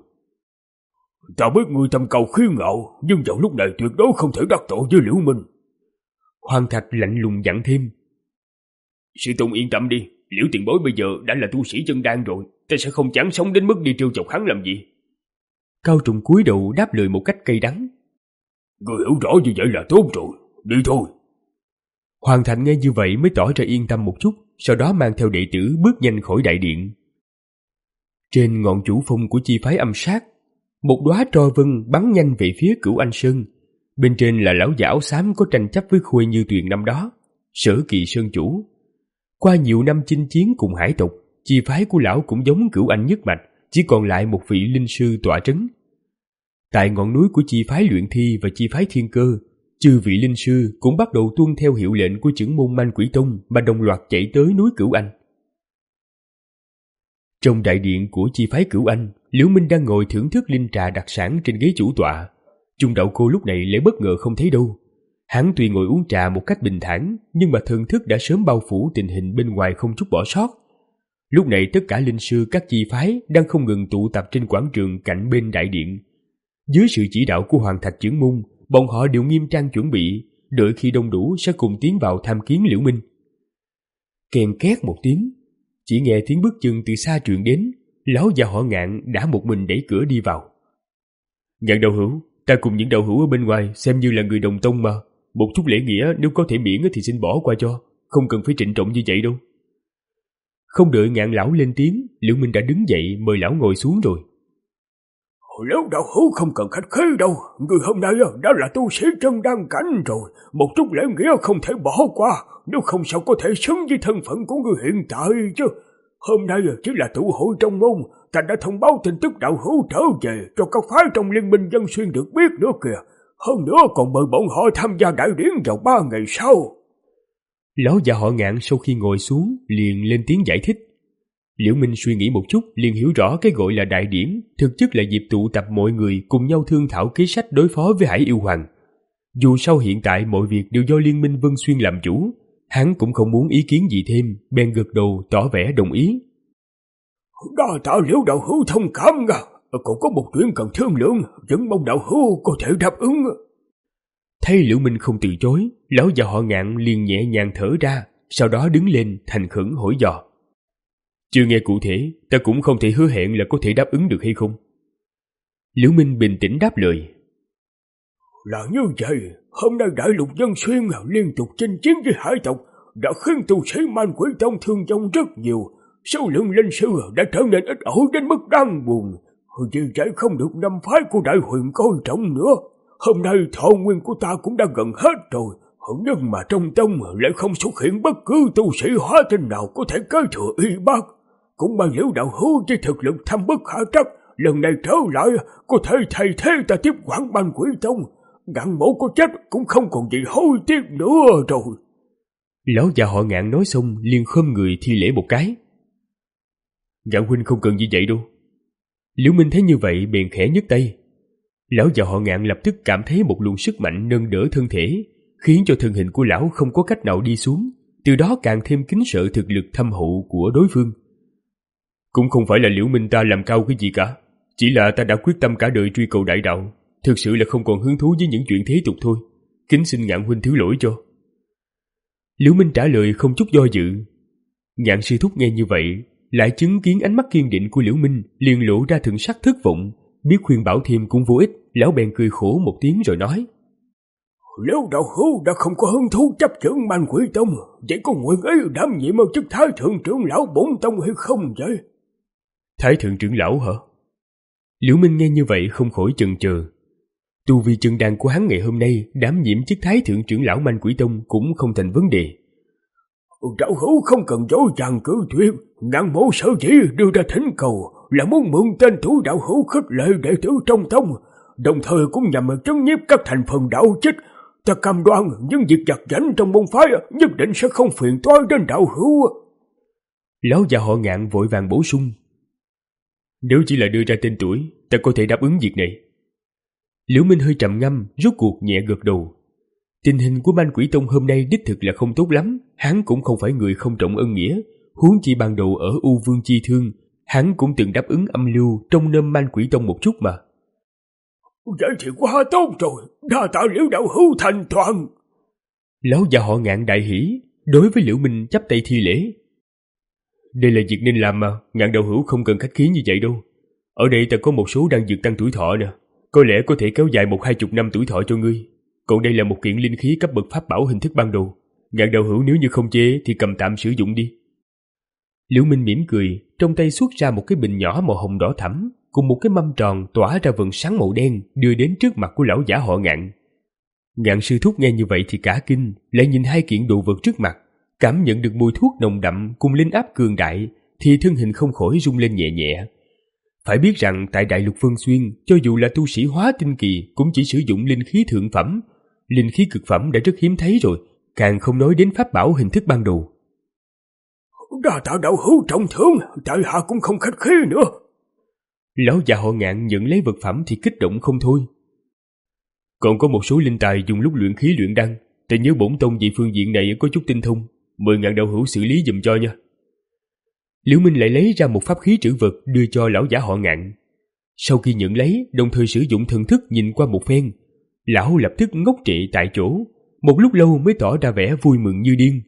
Ta biết ngươi tâm cầu khí ngạo, nhưng vào lúc này tuyệt đối không thể đắc tội với Liễu Minh. Hoàng Thạch lạnh lùng dặn thêm. Sư Tôn yên tâm đi, Liễu tiền bối bây giờ đã là tu sĩ chân đan rồi, ta sẽ không chán sống đến mức đi trêu chọc hắn làm gì. Cao Trùng cúi đầu đáp lời một cách cay đắng. Ngươi hiểu rõ như vậy là tốt rồi, đi thôi. Hoàng Thạch nghe như vậy mới tỏ ra yên tâm một chút, sau đó mang theo đệ tử bước nhanh khỏi đại điện. Trên ngọn chủ phong của chi phái Âm Sát, một đóa tro vân bắn nhanh về phía Cửu Anh Sơn. Bên trên là lão già áo xám có tranh chấp với Khuê Như Tuyền năm đó, Sở Kỳ Sơn chủ. Qua nhiều năm chinh chiến cùng hải tộc, chi phái của lão cũng giống Cửu Anh nhất mạch, chỉ còn lại một vị linh sư tọa trấn. Tại ngọn núi của chi phái Luyện Thi và chi phái Thiên Cơ, chư vị linh sư cũng bắt đầu tuân theo hiệu lệnh của trưởng môn Man Quỷ Tông mà đồng loạt chạy tới núi Cửu Anh. Trong đại điện của chi phái Cửu Anh, Liễu Minh đang ngồi thưởng thức linh trà đặc sản trên ghế chủ tọa. Trung Đạo Cô lúc này lại bất ngờ không thấy đâu. Hắn tuy ngồi uống trà một cách bình thản, nhưng mà thần thức đã sớm bao phủ tình hình bên ngoài không chút bỏ sót. Lúc này tất cả linh sư các chi phái đang không ngừng tụ tập trên quảng trường cạnh bên đại điện. Dưới sự chỉ đạo của Hoàng Thạch trưởng môn, bọn họ đều nghiêm trang chuẩn bị, đợi khi đông đủ sẽ cùng tiến vào tham kiến Liễu Minh. Kèn két một tiếng, chỉ nghe tiếng bước chân từ xa truyền đến, lão già họ Ngạn đã một mình đẩy cửa đi vào. Ngạn đạo hữu, ta cùng những đạo hữu ở bên ngoài xem như là người đồng tông mà, một chút lễ nghĩa nếu có thể miễn thì xin bỏ qua cho, không cần phải trịnh trọng như vậy đâu. Không đợi Ngạn lão lên tiếng, Liễu Minh đã đứng dậy mời lão ngồi xuống rồi. Liễu đạo hữu không cần khách khí đâu, người hôm nay đã là tu sĩ chân đan cảnh rồi, một chút lễ nghĩa không thể bỏ qua, nếu không sao có thể xứng với thân phận của người hiện tại chứ. Hôm nay chỉ là tụ hội trong môn, ta đã thông báo tin tức đạo hữu trở về cho các phái trong liên minh Dân Xuyên được biết nữa kìa. Hơn nữa còn mời bọn họ tham gia đại điển vào ba ngày sau. Lão già họ Ngạn sau khi ngồi xuống liền lên tiếng giải thích. Liễu Minh suy nghĩ một chút liền hiểu rõ cái gọi là đại điển thực chất là dịp tụ tập mọi người cùng nhau thương thảo kế sách đối phó với Hải Yêu Hoàng. Dù sau hiện tại mọi việc đều do liên minh Vân Xuyên làm chủ, hắn cũng không muốn ý kiến gì thêm, bèn gật đầu tỏ vẻ đồng ý. Đa tạ Liễu đạo hữu thông cảm à, còn có một chuyện cần thương lượng, vẫn mong đạo hữu có thể đáp ứng. Thấy Liễu Minh không từ chối, lão già họ Ngạn liền nhẹ nhàng thở ra, sau đó đứng lên thành khẩn hỏi dò. Chưa nghe cụ thể, ta cũng không thể hứa hẹn là có thể đáp ứng được hay không. Liễu Minh bình tĩnh đáp lời. Là như vậy, hôm nay Đại Lục Dân Xuyên liên tục chinh chiến với hải tộc đã khiến tu sĩ Man Quỷ Tông thương vong rất nhiều, số lượng linh sư đã trở nên ít ỏi đến mức đáng buồn. Vì vậy không được năm phái của Đại Huyền coi trọng nữa. Hôm nay thọ nguyên của ta cũng đã gần hết rồi, nhưng mà trong tông lại không xuất hiện bất cứ tu sĩ hóa tinh nào có thể kế thừa y bác. Cũng mà Liễu đạo hữu với thực lực thâm bất khả trắc, lần này trở lại có thể thay thế ta tiếp quản Man Quỷ Tông. Ngạn mộ có chết cũng không còn gì hối tiếc nữa rồi. Lão già họ Ngạn nói xong liền khom người thi lễ một cái. Ngạn huynh không cần như vậy đâu. Liễu Minh thấy như vậy bèn khẽ nhấc tay. Lão già họ Ngạn lập tức cảm thấy một luồng sức mạnh nâng đỡ thân thể, khiến cho thân hình của lão không có cách nào đi xuống, từ đó càng thêm kính sợ thực lực thâm hậu của đối phương. Cũng không phải là Liễu Minh ta làm cao cái gì cả, chỉ là ta đã quyết tâm cả đời truy cầu đại đạo, thực sự là không còn hứng thú với những chuyện thế tục thôi. Kính xin Ngạn huynh thứ lỗi cho. Liễu Minh trả lời không chút do dự. Ngạn sư thúc nghe như vậy, lại chứng kiến ánh mắt kiên định của Liễu Minh, liền lộ ra thần sắc thất vọng. Biết khuyên bảo thêm cũng vô ích, lão bèn cười khổ một tiếng rồi nói: Liễu đạo hữu đã không có hứng thú chấp chưởng Man Quỷ Tông, vậy có nguyện ý đảm nhiệm chức Thái thượng trưởng lão bổn tông hay không vậy? Thái thượng trưởng lão hả? Liễu Minh nghe như vậy không khỏi chần chờ. Tu vi chân đan của hắn ngày hôm nay đảm nhiệm chức Thái thượng trưởng lão Man Quỷ Tông cũng không thành vấn đề. Đạo hữu không cần dối dàng cử tuyệt, Ngạn mộ sở dĩ đưa ra thỉnh cầu là muốn mượn tên thủ đạo hữu khích lệ đệ tử trong tông, đồng thời cũng nhằm trấn nhiếp các thành phần đạo chích. Ta cam đoan những việc giặt giảnh trong môn phái nhất định sẽ không phiền toái đến đạo hữu. Lão già họ Ngạn vội vàng bổ sung: Nếu chỉ là đưa ra tên tuổi, ta có thể đáp ứng việc này. Liễu Minh hơi trầm ngâm, rốt cuộc nhẹ gật đầu. Tình hình của Man Quỷ Tông hôm nay đích thực là không tốt lắm, hắn cũng không phải người không trọng ân nghĩa, huống chi ban đầu ở U Vương Chi Thương, hắn cũng từng đáp ứng âm lưu trong nôm Man Quỷ Tông một chút mà. Vậy thì quá tốt rồi, đa tạ Liễu đạo hữu thành toàn. Lão già họ Ngạn đại hỉ, đối với Liễu Minh chắp tay thi lễ. Đây là việc nên làm mà, Ngạn đạo hữu không cần khách khí như vậy đâu. Ở đây ta có một số đan dược tăng tuổi thọ nè, có lẽ có thể kéo dài một hai chục năm tuổi thọ cho ngươi. Còn đây là một kiện linh khí cấp bậc pháp bảo hình thức ban đầu, Ngạn đạo hữu nếu như không chê thì cầm tạm sử dụng đi. Liễu Minh mỉm cười, trong tay xuất ra một cái bình nhỏ màu hồng đỏ thẫm cùng một cái mâm tròn tỏa ra vầng sáng màu đen đưa đến trước mặt của lão giả họ Ngạn. Ngạn sư thúc nghe như vậy thì cả kinh, lại nhìn hai kiện đồ vật trước mặt, cảm nhận được mùi thuốc nồng đậm cùng linh áp cường đại, thì thân hình không khỏi rung lên nhẹ nhẹ. Phải biết rằng tại Đại Lục Vân Xuyên, cho dù là tu sĩ hóa tinh kỳ cũng chỉ sử dụng linh khí thượng phẩm, linh khí cực phẩm đã rất hiếm thấy rồi, càng không nói đến pháp bảo hình thức ban đầu. Đa tạ đạo hữu trọng thưởng, tại hạ cũng không khách khí nữa. Lão già họ Ngạn nhận lấy vật phẩm thì kích động không thôi. Còn có một số linh tài dùng lúc luyện khí luyện đan, ta nhớ bổn tông về phương diện này có chút tinh thông, mời Ngạn đạo hữu xử lý giùm cho nha. Liễu Minh lại lấy ra một pháp khí trữ vật đưa cho lão giả họ Ngạn. Sau khi nhận lấy, đồng thời sử dụng thần thức nhìn qua một phen, lão lập tức ngốc trệ tại chỗ, một lúc lâu mới tỏ ra vẻ vui mừng như điên.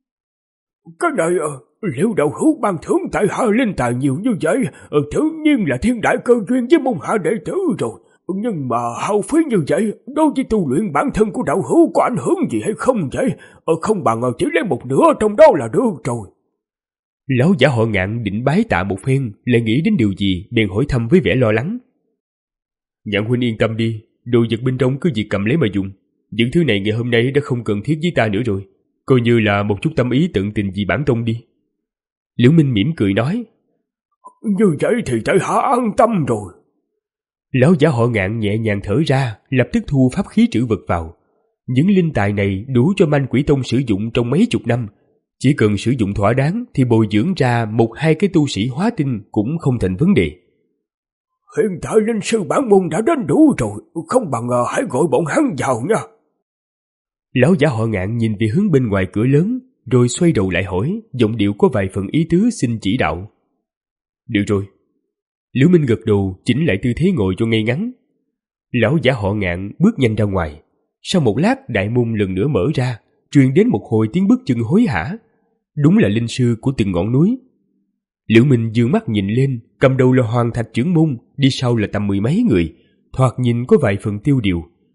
Cái này Liễu đạo hữu ban thưởng tại hạ linh tài nhiều như vậy, tự nhiên là thiên đại cơ duyên với môn hạ đệ tử rồi. Nhưng mà hao phí như vậy, đối với tu luyện bản thân của đạo hữu có ảnh hưởng gì hay không vậy? Không bằng chỉ lấy một nửa trong đó là được rồi. Lão giả họ Ngạn định bái tạ một phen, lại nghĩ đến điều gì, bèn hỏi thăm với vẻ lo lắng. Ngạn huynh yên tâm đi, đồ vật bên trong cứ việc cầm lấy mà dùng. Những thứ này ngày hôm nay đã không cần thiết với ta nữa rồi, coi như là một chút tâm ý tận tình vì bản tông đi. Liễu Minh mỉm cười nói. Như vậy thì tại hạ an tâm rồi. Lão giả họ Ngạn nhẹ nhàng thở ra, lập tức thu pháp khí trữ vật vào. Những linh tài này đủ cho Man Quỷ Tông sử dụng trong mấy chục năm. Chỉ cần sử dụng thỏa đáng thì bồi dưỡng ra một hai cái tu sĩ hóa tinh cũng không thành vấn đề. Hiện tại linh sư bản môn đã đến đủ rồi, không bằng hãy gọi bọn hắn vào nha. Lão giả họ Ngạn nhìn về hướng bên ngoài cửa lớn, rồi xoay đầu lại hỏi, giọng điệu có vài phần ý tứ xin chỉ đạo. Được rồi. Liễu Minh gật đầu, chỉnh lại tư thế ngồi cho ngay ngắn. Lão giả họ Ngạn bước nhanh ra ngoài. Sau một lát, đại môn lần nữa mở ra, truyền đến một hồi tiếng bước chân hối hả. Đúng là linh sư của từng ngọn núi. Liễu Minh dương mắt nhìn lên, cầm đầu là Hoàng Thạch trưởng môn, đi sau là tầm mười mấy người, thoạt nhìn có vài phần tiêu điều.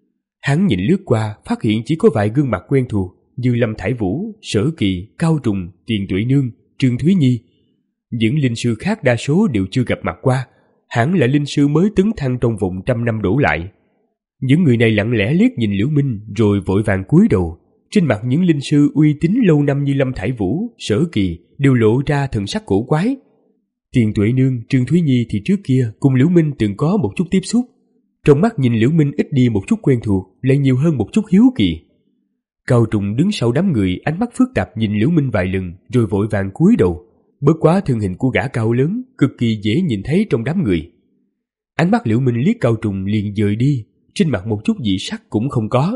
Hắn nhìn lướt qua, phát hiện chỉ có vài gương mặt quen thuộc như Lâm Thải Vũ, Sở Kỳ, Cao Trùng, Tiền Tuệ Nương, Trương Thúy Nhi. Những linh sư khác đa số đều chưa gặp mặt qua, hẳn là linh sư mới tấn thăng trong vòng trăm năm đổ lại. Những người này lặng lẽ liếc nhìn Liễu Minh rồi vội vàng cúi đầu. Trên mặt những linh sư uy tín lâu năm như Lâm Thải Vũ, Sở Kỳ đều lộ ra thần sắc cổ quái. Tiền Tuệ Nương, Trương Thúy Nhi thì trước kia cùng Liễu Minh từng có một chút tiếp xúc. Trong mắt nhìn Liễu Minh ít đi một chút quen thuộc, lại nhiều hơn một chút hiếu kỳ. Cao Trùng đứng sau đám người, ánh mắt phức tạp nhìn Liễu Minh vài lần rồi vội vàng cúi đầu. Bất quá thân hình của gã cao lớn, cực kỳ dễ nhìn thấy trong đám người. Ánh mắt Liễu Minh liếc Cao Trùng liền dời đi, trên mặt một chút dị sắc cũng không có.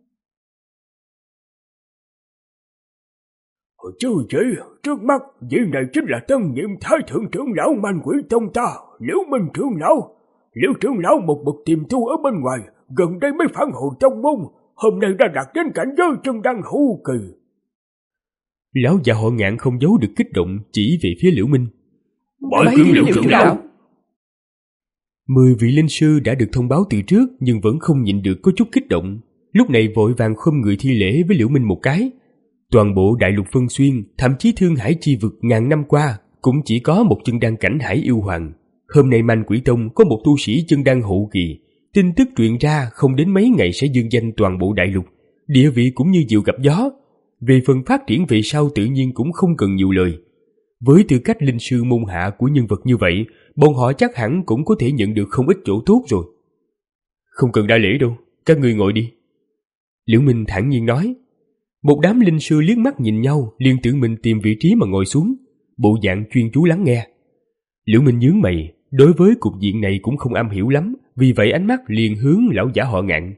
Chứ gì, trước mắt vị này chính là tân nhiệm thái thượng trưởng lão Man Quỷ Tông ta, Liễu Minh trưởng lão. Liễu trưởng lão một bậc tiềm tu ở bên ngoài, gần đây mới phản hồi tông môn, hôm nay đã đạt đến cảnh giới chân đăng hữu kỳ. Lão già họ Ngạn không giấu được kích động, chỉ về phía Liễu Minh. Bái kiến Liễu trưởng lão. Mười vị linh sư đã được thông báo từ trước nhưng vẫn không nhịn được có chút kích động, lúc này vội vàng khom người thi lễ với Liễu Minh một cái. Toàn bộ đại lục Vân Xuyên, thậm chí Thương Hải chi vực ngàn năm qua cũng chỉ có một chân đăng cảnh Hải Yêu Hoàng. Hôm nay Man Quỷ Tông có một tu sĩ chân đăng hậu kỳ, tin tức truyền ra không đến mấy ngày sẽ dương danh toàn bộ đại lục, địa vị cũng như diều gặp gió. Về phần phát triển về sau tự nhiên cũng không cần nhiều lời. Với tư cách linh sư môn hạ của nhân vật như vậy, bọn họ chắc hẳn cũng có thể nhận được không ít chỗ tốt rồi. Không cần đa lễ đâu, các ngươi ngồi đi. Liễu Minh thản nhiên nói. Một đám linh sư liếc mắt nhìn nhau, liền tự mình tìm vị trí mà ngồi xuống, bộ dạng chuyên chú lắng nghe. Liễu Minh nhướng mày, đối với cục diện này cũng không am hiểu lắm, vì vậy ánh mắt liền hướng lão giả họ Ngạn.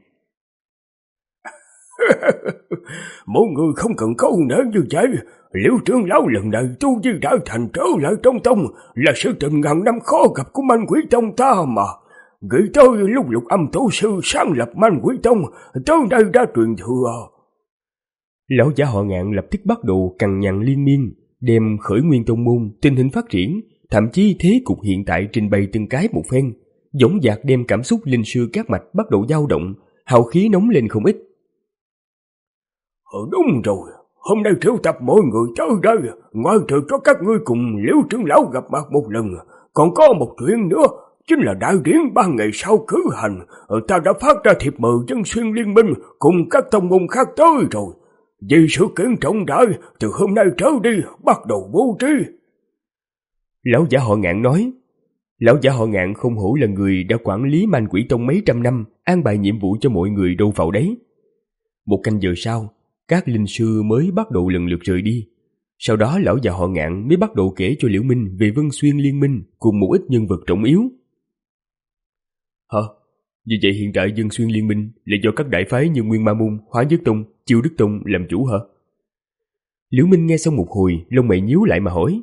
Mọi người không cần câu nỡ như vậy. Liễu trưởng lão lần này tu vi đã thành trở lại trong tông, là sự tình ngàn năm khó gặp của Man Quỷ Tông ta mà. Nghĩ tới lúc Lục Âm tổ sư sáng lập Man Quỷ Tông, tới đây đã truyền thừa. Lão giả họ Ngạn lập tức bắt đầu cằn nhằn liên miên, đem khởi nguyên tông môn, tình hình phát triển, thậm chí thế cục hiện tại trình bày từng cái một phen, dõng dạc đem cảm xúc linh sư các mạch bắt đầu dao động, hào khí nóng lên không ít. Ờ đúng rồi, hôm nay triệu tập mọi người tới đây, ngoài trừ cho các ngươi cùng Liễu trưởng lão gặp mặt một lần, còn có một chuyện nữa, chính là đại điển ba ngày sau cử hành, ta đã phát ra thiệp mời Dân Xuyên Liên Minh cùng các tông môn khác tới rồi. Vì sự kiện trọng đại, từ hôm nay trở đi bắt đầu bố trí. Lão giả họ Ngạn nói. Lão giả họ Ngạn không hổ là người đã quản lý Man Quỷ Tông mấy trăm năm, an bài nhiệm vụ cho mọi người đâu vào đấy. Một canh giờ sau, các linh sư mới bắt đầu lần lượt rời đi. Sau đó lão già họ Ngạn mới bắt đầu kể cho Liễu Minh về Vân Xuyên Liên Minh cùng một ít nhân vật trọng yếu. Hả? Vì vậy hiện tại Vân Xuyên Liên Minh là do các đại phái như Nguyên Ma Môn, Hóa Nhất Tông, Chiêu Đức Tông làm chủ hả? Liễu Minh nghe xong một hồi, lông mày nhíu lại mà hỏi.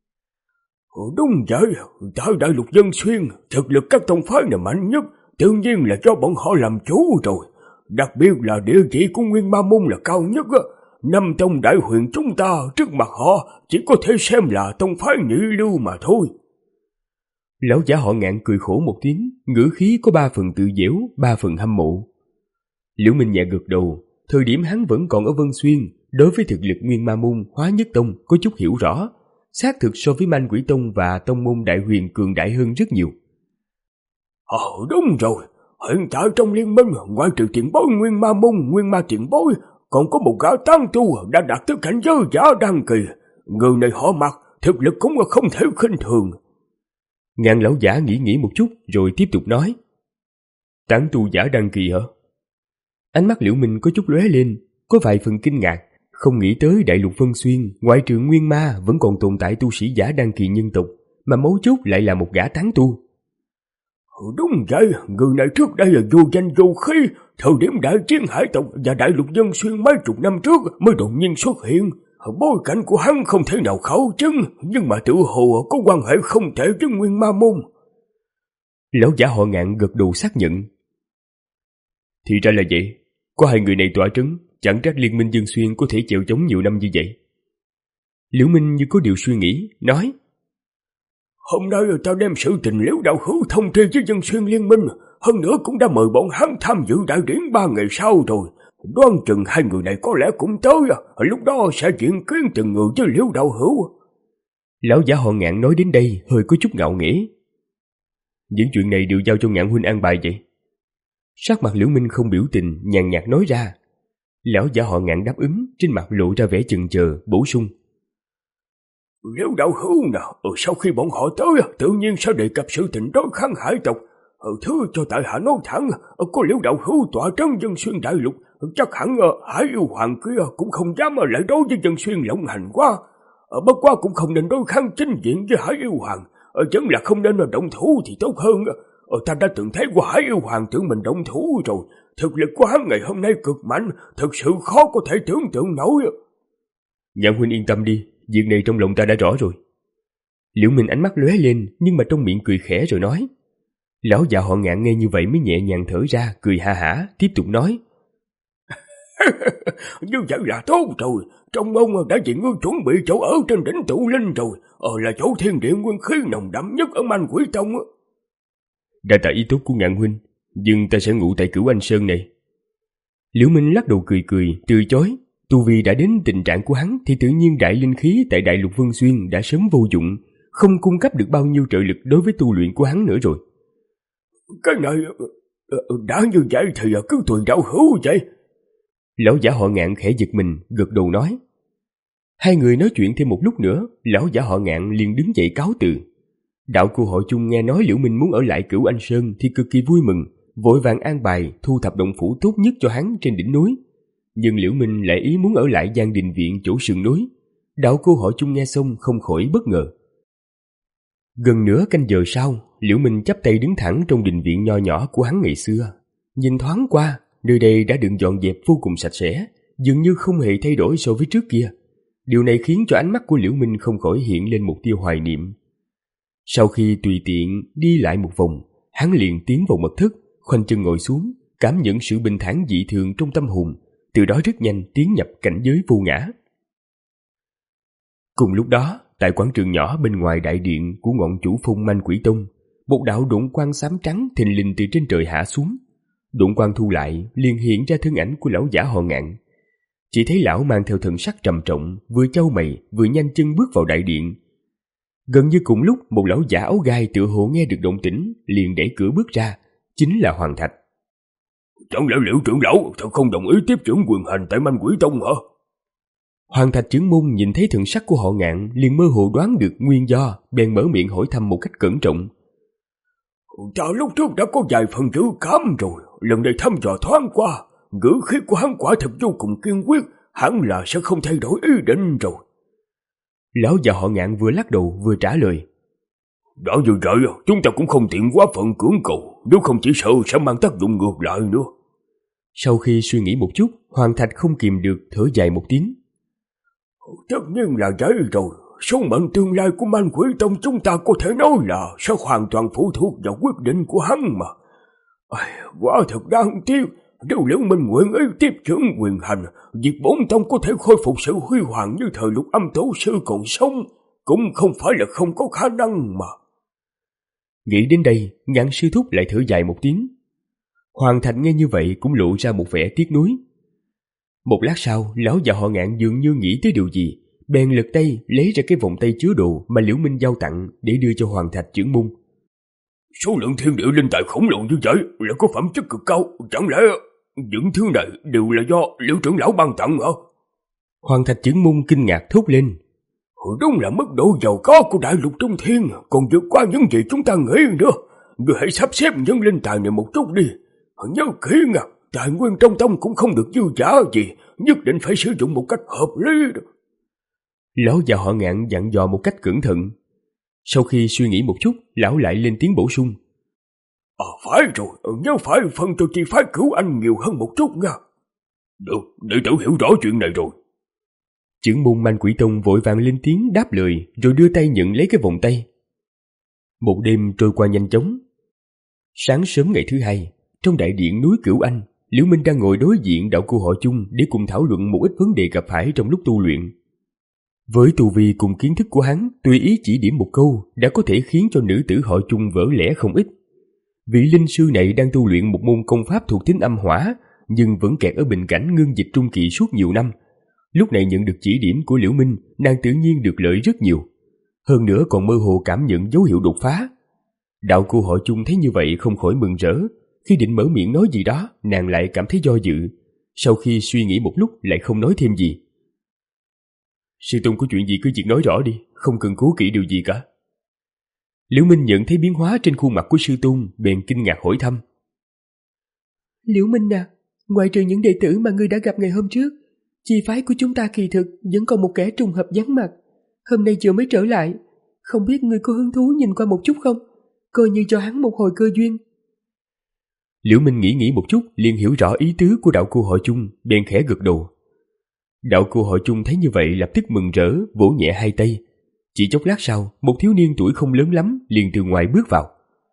Đúng vậy, tại đại lục Vân Xuyên, thực lực các tông phái này mạnh nhất, tự nhiên là do bọn họ làm chủ rồi. Đặc biệt là địa vị của Nguyên Ma Môn là cao nhất. Năm tông đại huyền chúng ta trước mặt họ chỉ có thể xem là tông phái nhị lưu mà thôi. Lão giả họ Ngạn cười khổ một tiếng, ngữ khí có ba phần tự dễu, ba phần hâm mộ. Liễu Minh nhẹ gật đầu, thời điểm hắn vẫn còn ở Vân Xuyên, đối với thực lực Nguyên Ma Môn, Hóa Nhất Tông có chút hiểu rõ, xác thực so với Man Quỷ Tông và tông môn đại huyền cường đại hơn rất nhiều. Ờ đúng rồi, hiện tại trong liên minh ngoại trừ tiền bối Nguyên Ma Môn, Nguyên Ma tiền bối, còn có một gã tán tu đã đạt tới cảnh giới giả đăng kỳ. Người này họ Mặc, thực lực cũng không thể khinh thường. Ngạn lão giả nghĩ nghĩ một chút rồi tiếp tục nói. Tán tu giả đăng kỳ hả? Ánh mắt Liễu Minh có chút lóe lên, có vài phần kinh ngạc, không nghĩ tới đại lục Vân Xuyên, ngoại trừ Nguyên Ma vẫn còn tồn tại tu sĩ giả đăng kỳ nhân tộc, mà mấu chốt lại là một gã tán tu. Đúng vậy, người này trước đây là vô danh vô khí, thời điểm đại chiến hải tộc và đại lục Vân Xuyên mấy chục năm trước mới đột nhiên xuất hiện. Bối cảnh của hắn không thể nào khảo chứng, nhưng mà tự hồ có quan hệ không thể với Nguyên Ma Môn. Lão giả họ Ngạn gật đầu xác nhận. Thì ra là vậy, có hai người này tỏa trấn, chẳng trách liên minh Vân Xuyên có thể chịu chống nhiều năm như vậy. Liễu Minh như có điều suy nghĩ, nói. Hôm nay ta đem sự tình Liễu đạo hữu thông tri với Vân Xuyên Liên Minh, hơn nữa cũng đã mời bọn hắn tham dự đại điển ba ngày sau rồi. Đoán chừng hai người này có lẽ cũng tới, lúc đó sẽ chuyện kiến từng người với Liễu đạo hữu. Lão giả họ Ngạn nói đến đây hơi có chút ngạo nghễ. Những chuyện này đều giao cho Ngạn huynh an bài vậy? Sắc mặt Liễu Minh không biểu tình, nhàn nhạt nói ra. Lão giả họ Ngạn đáp ứng, trên mặt lộ ra vẻ chần chờ, bổ sung. Liễu đạo hữu nào, ừ, sau khi bọn họ tới, tự nhiên sẽ đề cập sự tình đối kháng hải tộc. Ừ, thứ cho tại hạ nói thẳng, có Liễu đạo hữu tọa trấn Dân Xuyên đại lục, chắc hẳn Hải yêu hoàng kia cũng không dám lại đối với Dân Xuyên lộng hành quá. Bất quá cũng không nên đối kháng chính diện với Hải yêu hoàng, chẳng là không nên động thủ thì tốt hơn. Ta đã từng thấy qua Hải yêu hoàng tự mình động thủ rồi, thực lực của hắn ngày hôm nay cực mạnh, thật sự khó có thể tưởng tượng nổi. Ngạn huynh yên tâm đi, việc này trong lòng ta đã rõ rồi. Liễu Minh ánh mắt lóe lên, nhưng mà trong miệng cười khẽ rồi nói. Lão già họ Ngạn nghe như vậy mới nhẹ nhàng thở ra, cười ha hả, tiếp tục nói. Như vậy là tốt rồi, trong môn đã vì ngươi chuẩn bị chỗ ở trên đỉnh Tụ Linh rồi, ờ là chỗ thiên địa nguyên khí nồng đậm nhất ở Man Quỷ Tông. Đa tạ ý tốt của Ngạn huynh, nhưng ta sẽ ngủ tại Cửu Anh Sơn này. Liễu Minh lắc đầu cười cười, từ chối. Tu vi đã đến tình trạng của hắn thì tự nhiên đại linh khí tại Đại Lục Vân Xuyên đã sớm vô dụng, không cung cấp được bao nhiêu trợ lực đối với tu luyện của hắn nữa rồi. Cái này đã như vậy thì cứ tùy đạo hữu vậy. Lão giả họ Ngạn khẽ giật mình, gật đầu nói. Hai người nói chuyện thêm một lúc nữa, lão giả họ Ngạn liền đứng dậy cáo từ. Đạo cô hội chung nghe nói Liễu Minh muốn ở lại Cửu Anh Sơn thì cực kỳ vui mừng, vội vàng an bài thu thập động phủ tốt nhất cho hắn trên đỉnh núi. Nhưng Liễu Minh lại ý muốn ở lại Giang Đình Viện chỗ sườn núi. Đạo cô hội chung nghe xong không khỏi bất ngờ. Gần nửa canh giờ sau, Liễu Minh chắp tay đứng thẳng trong đình viện nho nhỏ của hắn ngày xưa. Nhìn thoáng qua, nơi đây đã được dọn dẹp vô cùng sạch sẽ, dường như không hề thay đổi so với trước kia. Điều này khiến cho ánh mắt của Liễu Minh không khỏi hiện lên một tia hoài niệm. Sau khi tùy tiện đi lại một vòng, hắn liền tiến vào mật thất, khoanh chân ngồi xuống, cảm nhận sự bình thản dị thường trong tâm hồn, từ đó rất nhanh tiến nhập cảnh giới vô ngã. Cùng lúc đó, tại quảng trường nhỏ bên ngoài đại điện của ngọn chủ phong Man Quỷ Tông, một đạo độn quang xám trắng thình lình từ trên trời hạ xuống. Độn quang thu lại, liền hiện ra thân ảnh của lão giả họ Ngạn. Chỉ thấy lão mang theo thần sắc trầm trọng, vừa chau mày vừa nhanh chân bước vào đại điện. Gần như cùng lúc, một lão giả áo gai tựa hồ nghe được động tĩnh, liền đẩy cửa bước ra, chính là Hoàng Thạch. Chẳng lẽ Liễu trưởng lão thật không đồng ý tiếp trưởng quyền hành tại Man Quỷ Tông hả? Hoàng Thạch trưởng môn nhìn thấy thần sắc của họ Ngạn, liền mơ hồ đoán được nguyên do, bèn mở miệng hỏi thăm một cách cẩn trọng. Ta lúc trước đã có vài phần dự cảm rồi, lần này thăm dò thoáng qua, ngữ khí của hắn quả thật vô cùng kiên quyết, hẳn là sẽ không thay đổi ý định rồi. Lão già họ Ngạn vừa lắc đầu vừa trả lời. Đã như vậy, chúng ta cũng không tiện quá phận cưỡng cầu, nếu không chỉ sợ sẽ mang tác dụng ngược lại nữa. Sau khi suy nghĩ một chút, Hoàng Thạch không kìm được thở dài một tiếng. Tất nhiên là vậy rồi, số mệnh tương lai của Man Quỷ Tông chúng ta có thể nói là sẽ hoàn toàn phụ thuộc vào quyết định của hắn mà. Quả thật đáng tiếc, nếu Liễu Minh nguyện ý tiếp trưởng quyền hành, việc bổn tông có thể khôi phục sự huy hoàng như thời lúc âm tổ sư còn sống, cũng không phải là không có khả năng mà. Nghĩ đến đây, Ngạn sư thúc lại thở dài một tiếng. Hoàng Thạch nghe như vậy cũng lộ ra một vẻ tiếc nuối. Một lát sau, lão già họ Ngạn dường như nghĩ tới điều gì, bèn lật tay lấy ra cái vòng tay chứa đồ mà Liễu Minh giao tặng để đưa cho Hoàng Thạch trưởng môn. Số lượng thiên địa linh tài khổng lồ như vậy lại có phẩm chất cực cao, chẳng lẽ những thứ này đều là do Liễu trưởng lão ban tặng hả? Hoàng Thạch trưởng môn kinh ngạc thốt lên. Đúng là mức độ giàu có của đại lục Trung Thiên còn vượt qua những gì chúng ta nghĩ nữa. Ngươi hãy sắp xếp những linh tài này một chút đi. Nhớ kỹ nha, tài nguyên trong tông cũng không được dư giả gì, nhất định phải sử dụng một cách hợp lý. Lão già họ Ngạn dặn dò một cách cẩn thận. Sau khi suy nghĩ một chút, lão lại lên tiếng bổ sung. À phải rồi, nhớ phải phân cho chi phái Cửu Anh nhiều hơn một chút nha. Được, đệ tử hiểu rõ chuyện này rồi. Trưởng môn Man Quỷ Tông vội vàng lên tiếng đáp lời, rồi đưa tay nhận lấy cái vòng tay. Một đêm trôi qua nhanh chóng. Sáng sớm ngày thứ hai, trong đại điện núi Cửu Anh, Liễu Minh đang ngồi đối diện đạo cô họ chung để cùng thảo luận một ít vấn đề gặp phải trong lúc tu luyện. Với tu vi cùng kiến thức của hắn, tùy ý chỉ điểm một câu đã có thể khiến cho nữ tử họ chung vỡ lẽ không ít. Vị linh sư này đang tu luyện một môn công pháp thuộc tính âm hỏa, nhưng vẫn kẹt ở bình cảnh ngưng dịch trung kỳ suốt nhiều năm. Lúc này nhận được chỉ điểm của Liễu Minh, nàng tự nhiên được lợi rất nhiều. Hơn nữa còn mơ hồ cảm nhận dấu hiệu đột phá. Đạo cô họ Chung thấy như vậy không khỏi mừng rỡ. Khi định mở miệng nói gì đó, nàng lại cảm thấy do dự. Sau khi suy nghĩ một lúc lại không nói thêm gì. Sư tôn có chuyện gì cứ việc nói rõ đi, không cần cố kỵ điều gì cả. Liễu Minh nhận thấy biến hóa trên khuôn mặt của sư tôn, bèn kinh ngạc hỏi thăm. Liễu Minh à, ngoại trừ những đệ tử mà ngươi đã gặp ngày hôm trước, chi phái của chúng ta kỳ thực vẫn còn một kẻ trùng hợp vắng mặt. Hôm nay vừa mới trở lại, không biết ngươi có hứng thú nhìn qua một chút không? Coi như cho hắn một hồi cơ duyên. Liễu Minh nghĩ nghĩ một chút, liền hiểu rõ ý tứ của đạo cô họ Chung, bèn khẽ gật đầu. Đạo cô họ Chung thấy như vậy lập tức mừng rỡ, vỗ nhẹ hai tay. Chỉ chốc lát sau, một thiếu niên tuổi không lớn lắm liền từ ngoài bước vào.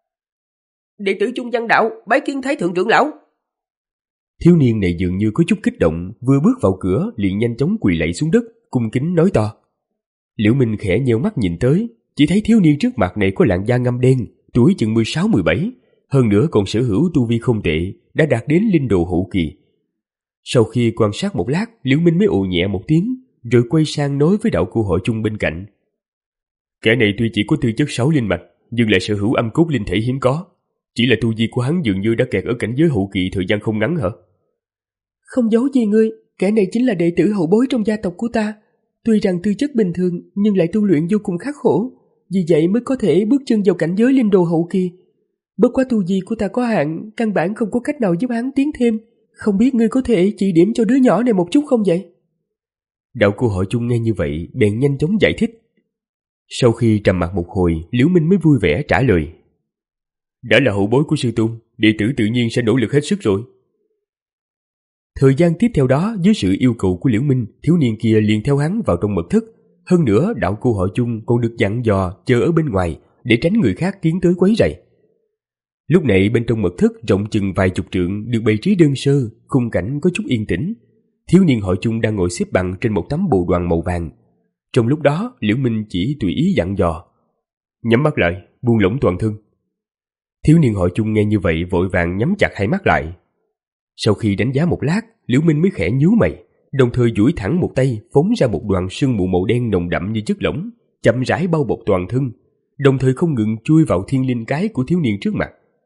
Đệ tử Chung Văn Đạo bái kiến Thái thượng trưởng lão. Thiếu niên này dường như có chút kích động, vừa bước vào cửa liền nhanh chóng quỳ lạy xuống đất, cung kính nói to. Liễu Minh khẽ nheo mắt nhìn tới, chỉ thấy thiếu niên trước mặt này có làn da ngăm đen, tuổi chừng mười sáu mười bảy, hơn nữa còn sở hữu tu vi không tệ, đã đạt đến linh đồ hậu kỳ. Sau khi quan sát một lát, Liễu Minh mới ồ nhẹ một tiếng, rồi quay sang nói với đạo cô họ Chung bên cạnh. Kẻ này tuy chỉ có tư chất sáu linh mạch, nhưng lại sở hữu âm cốt linh thể hiếm có. Chỉ là tu vi của hắn dường như đã kẹt ở cảnh giới hậu kỳ thời gian không ngắn hả? Không giấu gì ngươi, kẻ này chính là đệ tử hậu bối trong gia tộc của ta. Tuy rằng tư chất bình thường nhưng lại tu luyện vô cùng khắc khổ, vì vậy mới có thể bước chân vào cảnh giới linh đồ hậu kỳ. Bất quá tu vi của ta có hạn, căn bản không có cách nào giúp hắn tiến thêm. Không biết ngươi có thể chỉ điểm cho đứa nhỏ này một chút không vậy? Đạo cô họ Chung nghe như vậy bèn nhanh chóng giải thích. Sau khi trầm mặc một hồi, Liễu Minh mới vui vẻ trả lời. Đã là hậu bối của sư tôn, đệ tử tự nhiên sẽ nỗ lực hết sức rồi. Thời gian tiếp theo đó, dưới sự yêu cầu của Liễu Minh, thiếu niên kia liền theo hắn vào trong mật thất. Hơn nữa, đạo cô họ Chung còn được dặn dò chờ ở bên ngoài để tránh người khác tiến tới quấy rầy. Lúc này bên trong mật thất rộng chừng vài chục trượng được bày trí đơn sơ, khung cảnh có chút yên tĩnh. Thiếu niên họ Chung đang ngồi xếp bằng trên một tấm bồ đoàn màu vàng. Trong lúc đó, Liễu Minh chỉ tùy ý dặn dò. Nhắm mắt lại, buông lỏng toàn thân. Thiếu niên họ Chung nghe như vậy vội vàng nhắm chặt hai mắt lại. Sau khi đánh giá một lát, Liễu Minh mới khẽ nhíu mày, đồng thời duỗi thẳng một tay phóng ra một đoàn sương mù màu đen nồng đậm như chất lỏng, chậm rãi bao bọc toàn thân, đồng thời không ngừng chui vào thiên linh cái của thiếu niên trước mặt.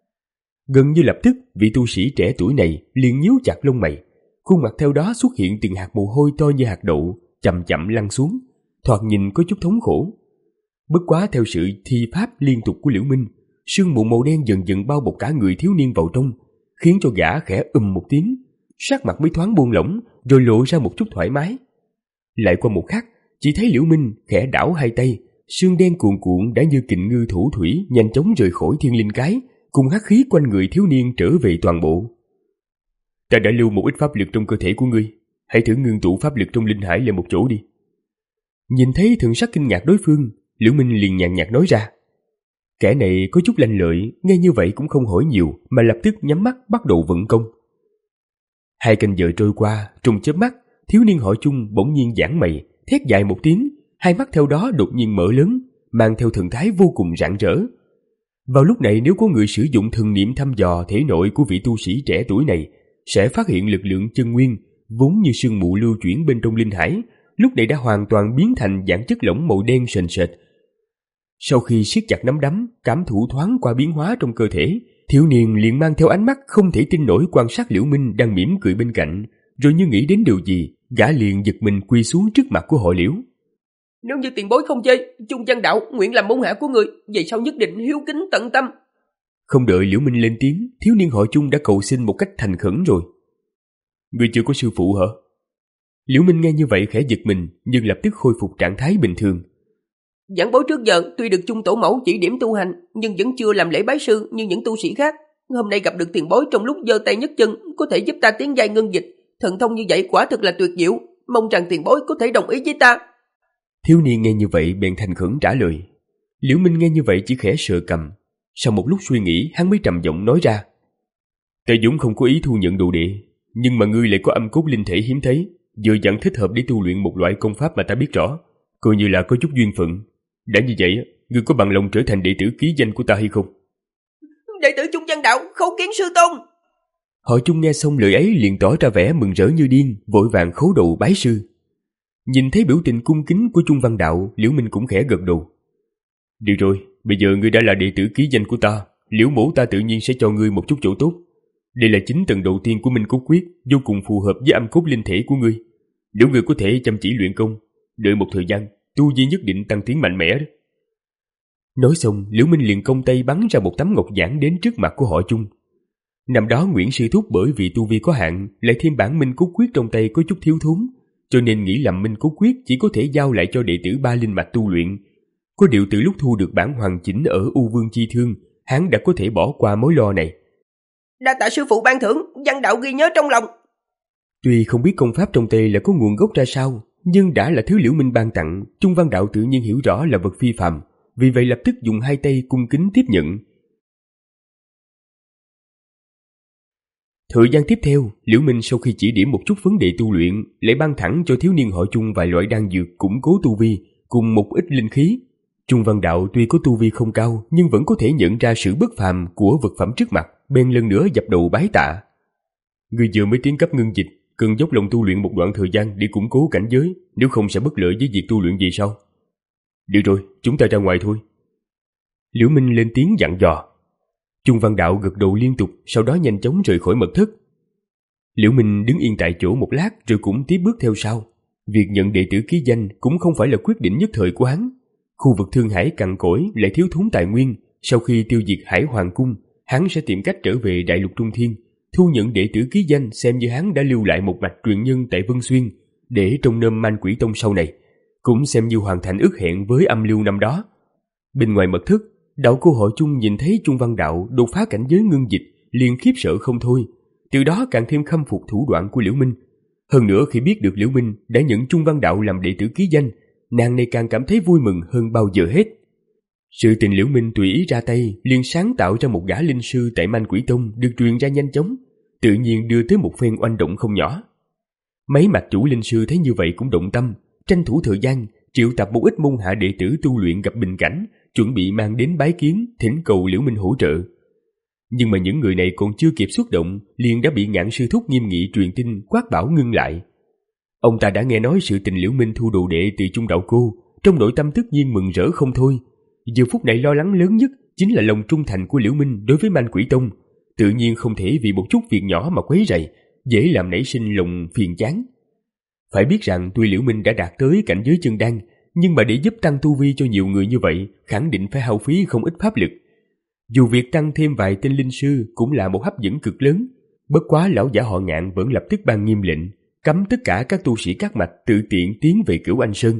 Gần như lập tức, vị tu sĩ trẻ tuổi này liền nhíu chặt lông mày, khuôn mặt theo đó xuất hiện từng hạt mồ hôi to như hạt đậu, chậm chậm lăn xuống, thoạt nhìn có chút thống khổ. Bất quá theo sự thi pháp liên tục của Liễu Minh, sương mù màu đen dần dần bao bọc cả người thiếu niên vào trong, khiến cho gã khẽ ầm một tiếng, sắc mặt mới thoáng buông lỏng, rồi lộ ra một chút thoải mái. Lại qua một khắc, chỉ thấy Liễu Minh khẽ đảo hai tay, sương đen cuồn cuộn đã như kình ngư thủ thủy nhanh chóng rời khỏi thiên linh cái, cùng hắc khí quanh người thiếu niên trở về toàn bộ. Ta đã lưu một ít pháp lực trong cơ thể của ngươi, hãy thử ngưng tụ pháp lực trong linh hải lên một chỗ đi. Nhìn thấy thần sắc kinh ngạc đối phương, Liễu Minh liền nhàn nhạt nói ra. Kẻ này có chút lanh lợi, nghe như vậy cũng không hỏi nhiều mà lập tức nhắm mắt bắt đầu vận công. Hai canh giờ trôi qua, trong chớp mắt, thiếu niên họ Chung bỗng nhiên giãn mày, thét dài một tiếng, hai mắt theo đó đột nhiên mở lớn, mang theo thần thái vô cùng rạng rỡ. Vào lúc này nếu có người sử dụng thần niệm thăm dò thể nội của vị tu sĩ trẻ tuổi này, sẽ phát hiện lực lượng chân nguyên vốn như sương mù lưu chuyển bên trong linh hải, lúc này đã hoàn toàn biến thành dạng chất lỏng màu đen sền sệt. Sau khi siết chặt nắm đấm, cảm thụ thoáng qua biến hóa trong cơ thể, thiếu niên liền mang theo ánh mắt không thể tin nổi quan sát Liễu Minh đang mỉm cười bên cạnh, rồi như nghĩ đến điều gì, gã liền giật mình quỳ xuống trước mặt của họ Liễu. Nếu như tiền bối không chê, Chung Văn Đạo nguyện làm môn hạ của người, vậy sau nhất định hiếu kính tận tâm. Không đợi Liễu Minh lên tiếng, thiếu niên họ Chung đã cầu xin một cách thành khẩn rồi. Ngươi chưa có sư phụ hả? Liễu Minh nghe như vậy khẽ giật mình, nhưng lập tức khôi phục trạng thái bình thường. Giảng bối trước giờ tuy được Chung tổ mẫu chỉ điểm tu hành, nhưng vẫn chưa làm lễ bái sư như những tu sĩ khác. Hôm nay gặp được tiền bối trong lúc giơ tay nhấc chân, có thể giúp ta tiến giai ngân dịch, thần thông như vậy quả thực là tuyệt diệu, mong rằng tiền bối có thể đồng ý với ta. Thiếu niên nghe như vậy bèn thành khẩn trả lời. Liễu Minh nghe như vậy chỉ khẽ sờ cằm. Sau một lúc suy nghĩ, hắn mới trầm giọng nói ra. Ta vốn không có ý thu nhận đồ đệ, nhưng mà ngươi lại có âm cốt linh thể hiếm thấy, vừa dặn thích hợp để tu luyện một loại công pháp mà ta biết rõ, coi như là có chút duyên phận. Đã như vậy, ngươi có bằng lòng trở thành đệ tử ký danh của ta hay không? đệ tử Trung Văn Đạo khấu kiến sư tôn. Họ Trung nghe xong lời ấy liền tỏ ra vẻ mừng rỡ như điên, vội vàng khấu đầu bái sư. Nhìn thấy biểu tình cung kính của Trung Văn Đạo, Liễu Minh cũng khẽ gật đầu. Được rồi, bây giờ ngươi đã là đệ tử ký danh của ta, Liễu mẫu ta tự nhiên sẽ cho ngươi một chút chỗ tốt. Đây là chính tầng đầu tiên của Minh Cốt Quyết, vô cùng phù hợp với âm cốt linh thể của ngươi. Nếu ngươi có thể chăm chỉ luyện công, đợi một thời gian, tu vi nhất định tăng tiến mạnh mẽ đó. Nói xong, Liễu Minh liền công tay bắn ra một tấm ngọc giản đến trước mặt của họ Trung. Năm đó Nguyễn sư thúc bởi vì tu vi có hạn, lại thêm bản Minh Cốt Quyết trong tay có chút thiếu thốn, cho nên nghĩ làm Minh Cốt Quyết chỉ có thể giao lại cho đệ tử ba linh mạch tu luyện. Có điều từ lúc thu được bản hoàn chỉnh ở U Vương Chi Thương, hắn đã có thể bỏ qua mối lo này. Đa tạ sư phụ ban thưởng, Văn Đạo ghi nhớ trong lòng. Tuy không biết công pháp trong tay là có nguồn gốc ra sao, nhưng đã là thứ Liễu Minh ban tặng, Trung Văn Đạo tự nhiên hiểu rõ là vật phi phàm, vì vậy lập tức dùng hai tay cung kính tiếp nhận. Thời gian tiếp theo, Liễu Minh sau khi chỉ điểm một chút vấn đề tu luyện, lại ban thẳng cho thiếu niên họ Trung vài loại đan dược củng cố tu vi, cùng một ít linh khí. Trung Văn Đạo tuy có tu vi không cao, nhưng vẫn có thể nhận ra sự bất phàm của vật phẩm trước mặt, bèn lần nữa dập đầu bái tạ. Người vừa mới tiến cấp ngưng dịch, cần dốc lòng tu luyện một đoạn thời gian để củng cố cảnh giới, nếu không sẽ bất lợi với việc tu luyện gì sau. Được rồi, chúng ta ra ngoài thôi. Liễu Minh lên tiếng dặn dò. Trung Văn Đạo gật đầu liên tục, sau đó nhanh chóng rời khỏi mật thất. Liễu Minh đứng yên tại chỗ một lát rồi cũng tiếp bước theo sau. Việc nhận đệ tử ký danh cũng không phải là quyết định nhất thời của hắn. Khu vực Thương Hải cằn cỗi lại thiếu thốn tài nguyên, sau khi tiêu diệt Hải Hoàng Cung, hắn sẽ tìm cách trở về Đại Lục Trung Thiên, thu nhận đệ tử ký danh xem như hắn đã lưu lại một mạch truyền nhân tại Vân Xuyên, để trông nom Man Quỷ Tông sau này, cũng xem như hoàn thành ước hẹn với âm lưu năm đó. Bên ngoài mật thất, đạo cô họ Trung nhìn thấy Trung Văn Đạo đột phá cảnh giới ngưng dịch, liền khiếp sợ không thôi, từ đó càng thêm khâm phục thủ đoạn của Liễu Minh. Hơn nữa khi biết được Liễu Minh đã nhận Trung Văn Đạo làm đệ tử ký danh, nàng này càng cảm thấy vui mừng hơn bao giờ hết. Sự tình Liễu Minh tùy ý ra tay, liền sáng tạo ra một gã linh sư tại Man Quỷ Tông được truyền ra nhanh chóng, tự nhiên đưa tới một phen oanh động không nhỏ. Mấy mạch chủ linh sư thấy như vậy cũng động tâm, tranh thủ thời gian triệu tập một ít môn hạ đệ tử tu luyện gặp bình cảnh, chuẩn bị mang đến bái kiến, thỉnh cầu Liễu Minh hỗ trợ. Nhưng mà những người này còn chưa kịp xuất động, liền đã bị Ngạn sư thúc nghiêm nghị truyền tin quát bảo ngưng lại. Ông ta đã nghe nói sự tình Liễu Minh thu đồ đệ từ Trung đạo cô, trong nội tâm tất nhiên mừng rỡ không thôi. Giờ phút này lo lắng lớn nhất chính là lòng trung thành của Liễu Minh đối với Man Quỷ Tông, tự nhiên không thể vì một chút việc nhỏ mà quấy rầy, dễ làm nảy sinh lòng phiền chán. Phải biết rằng tuy Liễu Minh đã đạt tới cảnh giới chân đan, nhưng mà để giúp tăng tu vi cho nhiều người như vậy, khẳng định phải hao phí không ít pháp lực. Dù việc tăng thêm vài tên linh sư cũng là một hấp dẫn cực lớn, bất quá lão giả họ Ngạn vẫn lập tức ban nghiêm lệnh, cấm tất cả các tu sĩ các mạch tự tiện tiến về Cửu Anh Sơn.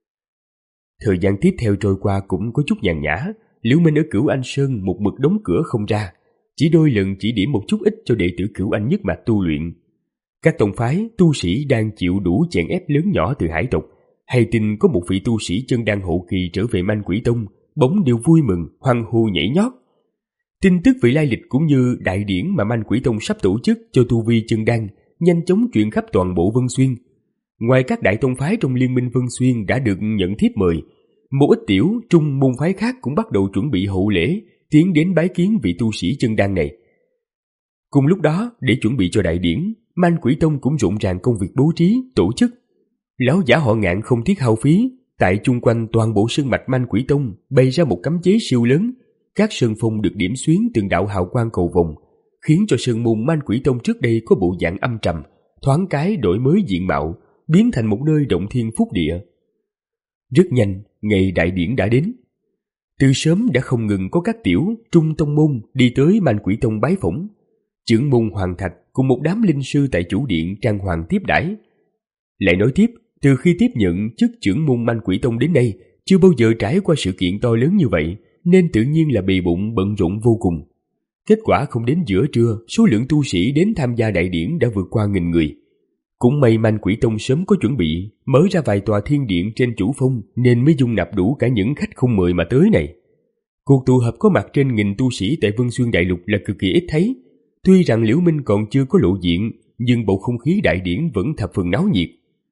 Thời gian tiếp theo trôi qua cũng có chút nhàn nhã, Liễu Minh ở Cửu Anh Sơn một mực đóng cửa không ra, chỉ đôi lần chỉ điểm một chút ít cho đệ tử Cửu Anh nhất mạch tu luyện. Các tông phái, tu sĩ đang chịu đủ chèn ép lớn nhỏ từ hải tộc, hay tin có một vị tu sĩ chân đan hậu kỳ trở về Man Quỷ Tông, bỗng đều vui mừng, hoan hô nhảy nhót. Tin tức về lai lịch cũng như đại điển mà Man Quỷ Tông sắp tổ chức cho tu vi chân đan nhanh chóng truyền khắp toàn bộ Vân Xuyên. Ngoài các đại tông phái trong liên minh Vân Xuyên đã được nhận thiếp mời, một ít tiểu trung môn phái khác cũng bắt đầu chuẩn bị hậu lễ, tiến đến bái kiến vị tu sĩ chân đan này. Cùng lúc đó, để chuẩn bị cho đại điển, Man Quỷ Tông cũng rộn ràng công việc bố trí, tổ chức. Lão giả họ Ngạn không tiếc hao phí, tại chung quanh toàn bộ sơn mạch Man Quỷ Tông bày ra một cấm chế siêu lớn, các sơn phong được điểm xuyến từng đạo hào quang cầu vồng, khiến cho sơn môn Man Quỷ Tông trước đây có bộ dạng âm trầm, thoáng cái đổi mới diện mạo, biến thành một nơi động thiên phúc địa. Rất nhanh, ngày đại điển đã đến. Từ sớm đã không ngừng có các tiểu, trung tông môn đi tới Man Quỷ Tông bái phỏng. Trưởng môn Hoàng Thạch cùng một đám linh sư tại chủ điện trang hoàng tiếp đãi. Lại nói tiếp, từ khi tiếp nhận chức trưởng môn Man Quỷ Tông đến nay, chưa bao giờ trải qua sự kiện to lớn như vậy, nên tự nhiên là bề bụng bận rộn vô cùng. Kết quả không đến giữa trưa, số lượng tu sĩ đến tham gia đại điển đã vượt qua nghìn người. Cũng may Man Quỷ Tông sớm có chuẩn bị, mở ra vài tòa thiên điện trên chủ phong nên mới dung nạp đủ cả những khách không mời mà tới này. Cuộc tụ họp có mặt trên nghìn tu sĩ tại Vân Xuyên Đại Lục là cực kỳ ít thấy. Tuy rằng Liễu Minh còn chưa có lộ diện, nhưng bầu không khí đại điển vẫn thập phần náo nhiệt.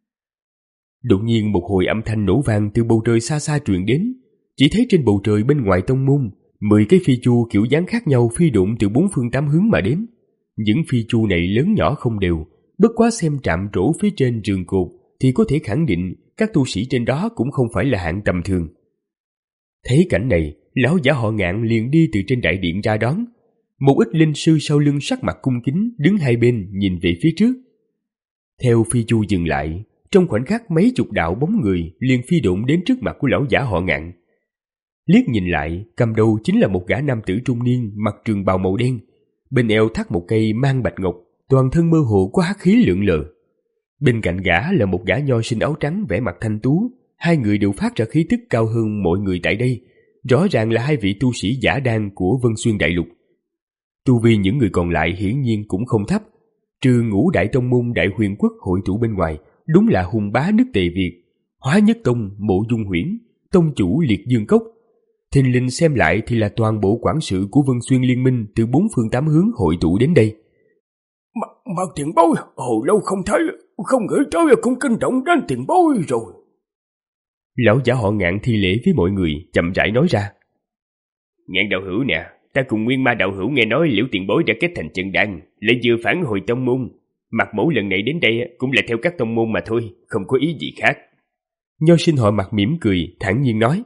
Đột nhiên một hồi âm thanh nổ vang từ bầu trời xa xa truyền đến, chỉ thấy trên bầu trời bên ngoài tông môn, Mười cái phi chu kiểu dáng khác nhau phi đụng từ bốn phương tám hướng mà đến. Những phi chu này lớn nhỏ không đều, bất quá xem trạm trổ phía trên rường cột thì có thể khẳng định các tu sĩ trên đó cũng không phải là hạng tầm thường. Thấy cảnh này, lão giả họ Ngạn liền đi từ trên đại điện ra đón. Một ít linh sư sau lưng sắc mặt cung kính đứng hai bên nhìn về phía trước. Theo phi chu dừng lại, trong khoảnh khắc mấy chục đạo bóng người liền phi độn đến trước mặt của lão giả họ Ngạn. Liếc nhìn lại, cầm đầu chính là một gã nam tử trung niên mặc trường bào màu đen, bên eo thắt một cây mang bạch ngọc, toàn thân mơ hồ có hắc khí lượn lờ. Bên cạnh gã là một gã nho sinh áo trắng vẻ mặt thanh tú, hai người đều phát ra khí tức cao hơn mọi người tại đây, rõ ràng là hai vị tu sĩ giả đan của Vân Xuyên Đại Lục. Tu vi những người còn lại hiển nhiên cũng không thấp, trừ Ngũ Đại Tông môn Đại Huyền Quốc hội tụ bên ngoài, đúng là hùng bá nước Tề Việt, Hóa Nhất Tông Mộ Dung Huyễn, tông chủ Liệt Dương Cốc. Thình lình xem lại thì là toàn bộ quản sự của Vân Xuyên Liên Minh từ bốn phương tám hướng hội tụ đến đây. Mà, mà tiền bối, hồi lâu không thấy, không nghĩ tới cũng kinh động đến tiền bối rồi. Lão giả họ Ngạn thi lễ với mọi người, chậm rãi nói ra. Ngạn đạo hữu nè, ta cùng Nguyên Ma đạo hữu nghe nói Liễu tiền bối đã kết thành chân đan, lại vừa phản hồi tông môn. Mặt mẫu lần này đến đây cũng là theo các tông môn mà thôi, không có ý gì khác. Nho sinh họ Mặt mỉm cười, thản nhiên nói.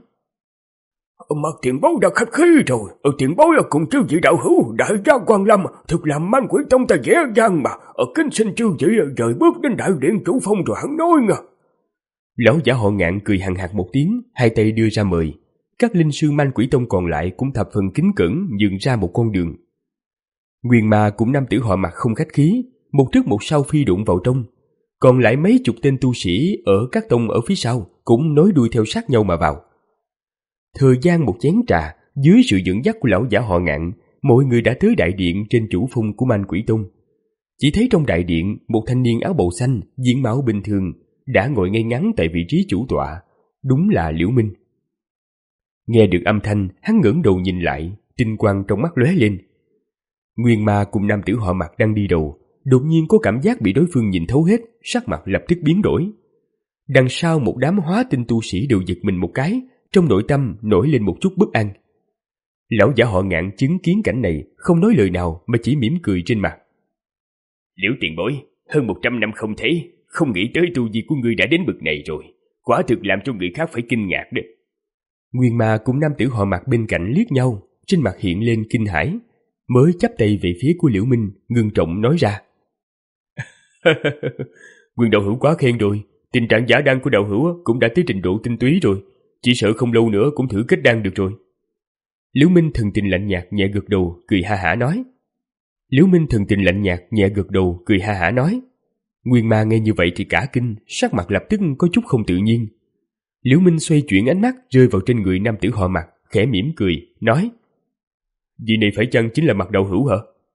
Mặt tiền bối đã khách khí rồi, ở tiền bối cùng chư vị đạo hữu đại gia Quan Lâm, thực làm Man Quỷ Tông ta dễ dàng mà, ở kính xin chư vị rời bước đến đại điện chủ phong rồi hắn nói nha. Lão giả họ Ngạn cười hằng hạc một tiếng, hai tay đưa ra mời. Các linh sư Man Quỷ Tông còn lại cũng thập phần kính cẩn nhường ra một con đường. Nguyên Ma cũng nam tử họ Mặt không khách khí, một trước một sau phi đụng vào trong. Còn lại mấy chục tên tu sĩ ở các tông ở phía sau cũng nối đuôi theo sát nhau mà vào. Thời gian một chén trà, dưới sự dẫn dắt của lão giả họ Ngạn, mọi người đã tới đại điện trên chủ phong của Man Quỷ Tông. Chỉ thấy trong đại điện, một thanh niên áo bào xanh, diện mạo bình thường, đã ngồi ngay ngắn tại vị trí chủ tọa, đúng là Liễu Minh. Nghe được âm thanh, hắn ngẩng đầu nhìn lại, tinh quang trong mắt lóe lên. Nguyên Ma cùng nam tử họ Mặt đang đi đầu, đột nhiên có cảm giác bị đối phương nhìn thấu hết, sắc mặt lập tức biến đổi. Đằng sau một đám hóa tinh tu sĩ đều giật mình một cái, trong nội tâm nổi lên một chút bất an. Lão giả họ Ngạn chứng kiến cảnh này, không nói lời nào mà chỉ mỉm cười trên mặt. Liễu tiền bối, hơn một trăm năm không thấy, không nghĩ tới tu vi của ngươi đã đến bực này rồi, quả thực làm cho người khác phải kinh ngạc đấy. Nguyên Ma cùng nam tử họ Mặt bên cạnh liếc nhau, trên mặt hiện lên kinh hãi, mới chắp tay về phía của Liễu Minh, ngưng trọng nói ra. Nguyên đạo hữu quá khen rồi, tình trạng giả đan của đạo hữu cũng đã tới trình độ tinh túy rồi, chỉ sợ không lâu nữa cũng thử kết đan được rồi. Liễu Minh thần tình lạnh nhạt nhẹ gật đầu, cười ha hả nói. Liễu Minh thần tình lạnh nhạt nhẹ gật đầu, cười ha hả nói. Nguyên Ma nghe như vậy thì cả kinh, sắc mặt lập tức có chút không tự nhiên. Liễu Minh xoay chuyển ánh mắt rơi vào trên người nam tử họ Mặt, khẽ mỉm cười, nói. Vị này phải chăng chính là Mặt đạo hữu hả?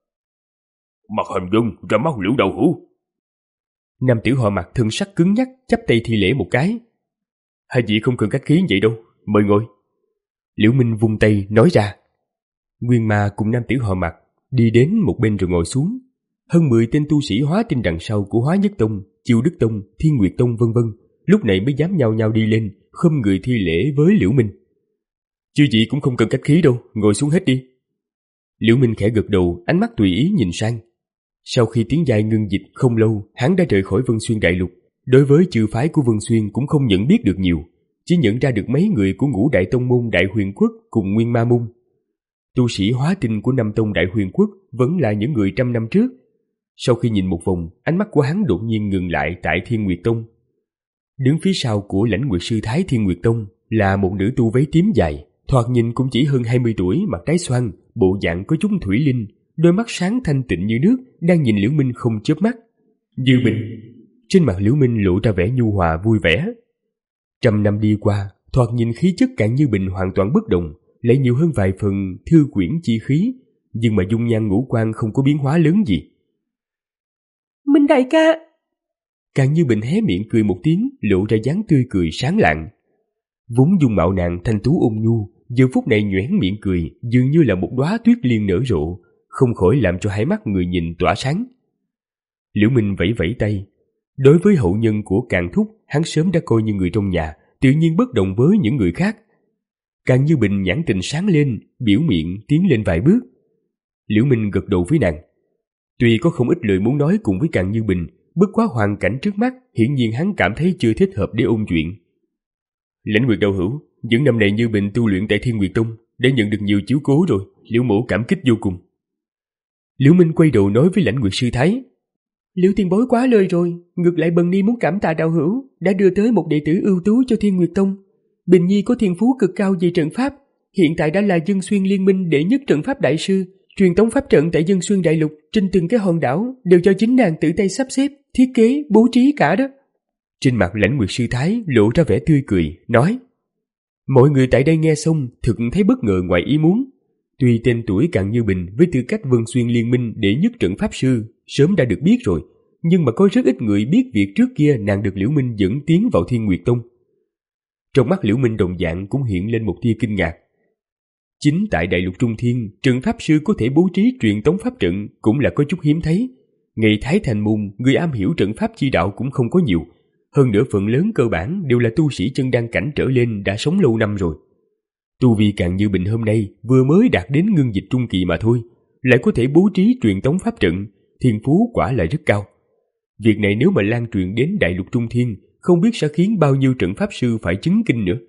Mặt hình dung ra mắt Liễu đạo hữu. Nam tử họ Mặt thân sắc cứng nhắc, chắp tay thi lễ một cái. Hai vị không cần khách khí vậy đâu, mời ngồi. Liễu Minh vung tay nói ra. Nguyên Ma cùng nam tử họ Mặt đi đến một bên rồi ngồi xuống. Hơn mười tên tu sĩ hóa tinh đằng sau của Hóa Nhất Tông, Chiêu Đức Tông, Thiên Nguyệt Tông vân vân lúc này mới dám nhau nhau đi lên, khom người thi lễ với Liễu Minh. Chư vị cũng không cần khách khí đâu, ngồi xuống hết đi. Liễu Minh khẽ gật đầu, ánh mắt tùy ý nhìn sang. Sau khi tiếng dài ngưng dịch không lâu, hắn đã rời khỏi Vân Xuyên Đại Lục. Đối với chư phái của Vân Xuyên cũng không nhận biết được nhiều, chỉ nhận ra được mấy người của Ngũ Đại Tông môn Đại Huyền Quốc cùng Nguyên Ma môn. Tu sĩ hóa tinh của năm tông Đại Huyền Quốc vẫn là những người trăm năm trước. Sau khi nhìn một vòng, ánh mắt của hắn đột nhiên ngừng lại tại Thiên Nguyệt Tông. Đứng phía sau của Lãnh Nguyệt sư thái Thiên Nguyệt Tông là một nữ tu váy tím dài, thoạt nhìn cũng chỉ hơn hai mươi tuổi, mặt trái xoan, bộ dạng có chút thủy linh, đôi mắt sáng thanh tịnh như nước, đang nhìn Liễu Minh không chớp mắt. Dư Bình. Trên mặt Liễu Minh lộ ra vẻ nhu hòa vui vẻ. Trăm năm đi qua, thoạt nhìn khí chất Cạn Như Bình hoàn toàn bất động, lại nhiều hơn vài phần thư quyển chi khí, nhưng mà dung nhan ngũ quan không có biến hóa lớn gì. Minh đại ca. Cạn Như Bình hé miệng cười một tiếng, lộ ra dáng tươi cười sáng lạng. Vốn dung mạo nàng thanh tú ôn nhu, giờ phút này nhoẻn miệng cười, dường như là một đóa tuyết liên nở rộ, không khỏi làm cho hai mắt người nhìn tỏa sáng. Liễu Minh vẫy vẫy tay. Đối với hậu nhân của Càn Thúc, hắn sớm đã coi như người trong nhà, tự nhiên bất đồng với những người khác. Càng Như Bình nhãn tình sáng lên, biểu miệng tiến lên vài bước. Liễu Minh gật đầu với nàng. Tuy có không ít lời muốn nói cùng với Càng Như Bình, bất quá hoàn cảnh trước mắt hiển nhiên hắn cảm thấy chưa thích hợp để ôn chuyện. Lãnh Nguyệt đạo hữu, những năm này Như Bình tu luyện tại Thiên Nguyệt Tông đã nhận được nhiều chiếu cố rồi, Liễu mỗ cảm kích vô cùng. Liễu Minh quay đầu nói với Lãnh Nguyệt sư thái. Liễu tiền bối quá lời rồi, ngược lại Bần Ni muốn cảm tạ đạo hữu đã đưa tới một đệ tử ưu tú cho Thiên Nguyệt Tông. Bình Nhi có thiên phú cực cao về trận pháp, hiện tại đã là Dân Xuyên Liên Minh đệ nhất trận pháp đại sư, truyền tống pháp trận tại Dân Xuyên Đại Lục trên từng cái hòn đảo đều do chính nàng tự tay sắp xếp, thiết kế, bố trí cả đó. Trên mặt Lãnh Nguyệt sư thái lộ ra vẻ tươi cười, nói: Mọi người tại đây nghe xong thực thấy bất ngờ ngoài ý muốn. Tuy tên tuổi Càng Như Bình với tư cách Vân Xuyên Liên Minh đệ nhất trận pháp sư sớm đã được biết rồi, nhưng mà có rất ít người biết việc trước kia nàng được Liễu Minh dẫn tiến vào Thiên Nguyệt Tông. Trong mắt Liễu Minh đồng dạng cũng hiện lên một tia kinh ngạc. Chính tại Đại Lục Trung Thiên, trận pháp sư có thể bố trí truyền tống pháp trận cũng là có chút hiếm thấy. Ngày Thái Thành Môn, người am hiểu trận pháp chi đạo cũng không có nhiều. Hơn nữa phần lớn cơ bản đều là tu sĩ chân đan cảnh trở lên đã sống lâu năm rồi. Tu vi Càng Như Bình hôm nay vừa mới đạt đến ngưng dịch trung kỳ mà thôi, lại có thể bố trí truyền tống pháp trận, thiên phú quả là rất cao. Việc này nếu mà lan truyền đến Đại Lục Trung Thiên, không biết sẽ khiến bao nhiêu trận pháp sư phải chứng kinh nữa.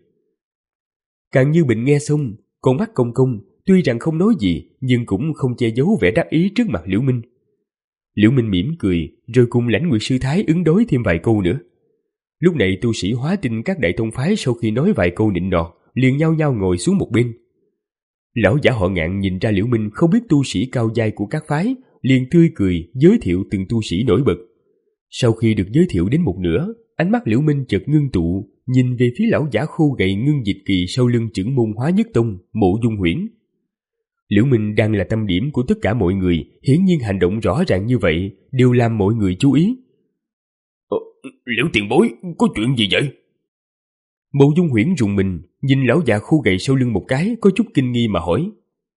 Càng Như Bình nghe xong, con mắt cong cong, tuy rằng không nói gì nhưng cũng không che giấu vẻ đắc ý trước mặt Liễu Minh. Liễu Minh mỉm cười, rồi cùng Lãnh Nguyệt sư thái ứng đối thêm vài câu nữa. Lúc này tu sĩ hóa tinh các đại tông phái sau khi nói vài câu nịnh nọt, liền nhao nhao ngồi xuống một bên. Lão giả họ Ngạn nhìn ra Liễu Minh không biết tu sĩ cao giai của các phái, liền tươi cười giới thiệu từng tu sĩ nổi bật. Sau khi được giới thiệu đến một nửa, ánh mắt Liễu Minh chợt ngưng tụ, nhìn về phía lão giả khô gầy ngưng dịch kỳ sau lưng trưởng môn Hóa Nhất Tông, Mộ Dung Huyễn. Liễu Minh đang là tâm điểm của tất cả mọi người, hiển nhiên hành động rõ ràng như vậy đều làm mọi người chú ý. Ờ, Liễu tiền bối, có chuyện gì vậy? Mộ Dung Huyễn rùng mình, nhìn lão già khô gầy sau lưng một cái, có chút kinh nghi mà hỏi.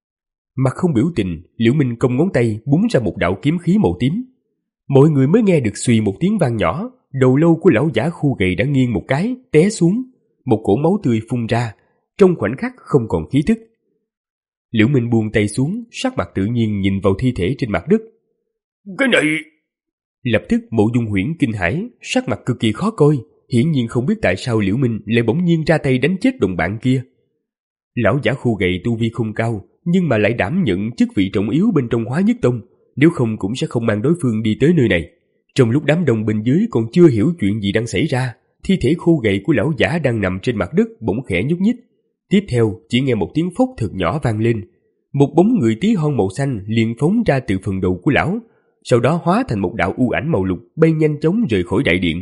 Mặt không biểu tình, Liễu Minh cong ngón tay búng ra một đạo kiếm khí màu tím. Mọi người mới nghe được xùy một tiếng vang nhỏ, đầu lâu của lão giả khô gầy đã nghiêng một cái, té xuống, một cỗ máu tươi phun ra, trong khoảnh khắc không còn khí tức. Liễu Minh buông tay xuống, sắc mặt tự nhiên nhìn vào thi thể trên mặt đất. Cái này... Lập tức Mộ Dung Huyễn kinh hãi, sắc mặt cực kỳ khó coi, hiển nhiên không biết tại sao Liễu Minh lại bỗng nhiên ra tay đánh chết đồng bạn kia. Lão giả khô gầy tu vi không cao, nhưng mà lại đảm nhận chức vị trọng yếu bên trong Hóa Nhất Tông, nếu không cũng sẽ không mang đối phương đi tới nơi này. Trong lúc đám đông bên dưới còn chưa hiểu chuyện gì đang xảy ra, thi thể khô gầy của lão giả đang nằm trên mặt đất bỗng khẽ nhúc nhích. Tiếp theo chỉ nghe một tiếng phốc thật nhỏ vang lên, một bóng người tí hon màu xanh liền phóng ra từ phần đầu của lão, sau đó hóa thành một đạo u ảnh màu lục bay nhanh chóng rời khỏi đại điện.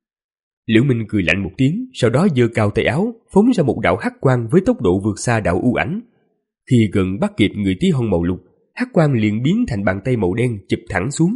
Liễu Minh cười lạnh một tiếng, sau đó giơ cao tay áo phóng ra một đạo hắc quang với tốc độ vượt xa đạo u ảnh. Khi gần bắt kịp người tí hon màu lục, hắc quang liền biến thành bàn tay màu đen chụp thẳng xuống.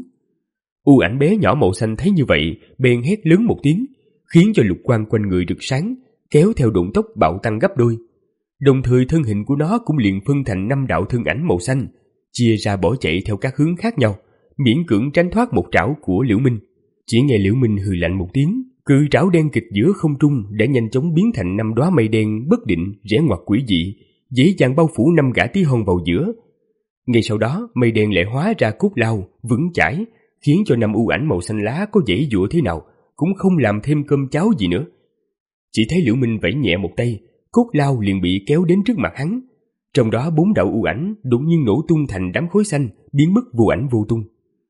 U ảnh bé nhỏ màu xanh thấy như vậy, bèn hét lớn một tiếng, khiến cho lục quang quanh người rực sáng, kéo theo độn tốc bạo tăng gấp đôi. Đồng thời thân hình của nó cũng liền phân thành năm đạo thân ảnh màu xanh, chia ra bỏ chạy theo các hướng khác nhau, miễn cưỡng tránh thoát một trảo của Liễu Minh. Chỉ nghe Liễu Minh hừ lạnh một tiếng, cự trảo đen kịch giữa không trung đã nhanh chóng biến thành năm đóa mây đen bất định rẽ ngoặt quỷ dị, dễ dàng bao phủ năm gã tí hon vào giữa. Ngay sau đó, mây đen lại hóa ra cốt lao vững chãi, khiến cho năm u ảnh màu xanh lá có giãy giụa thế nào cũng không làm thêm cơm cháo gì nữa. Chỉ thấy Liễu Minh vẫy nhẹ một tay, cốt lao liền bị kéo đến trước mặt hắn. Trong đó bốn đạo u ảnh đột nhiên nổ tung thành đám khói xanh, biến mất vô ảnh vô tung.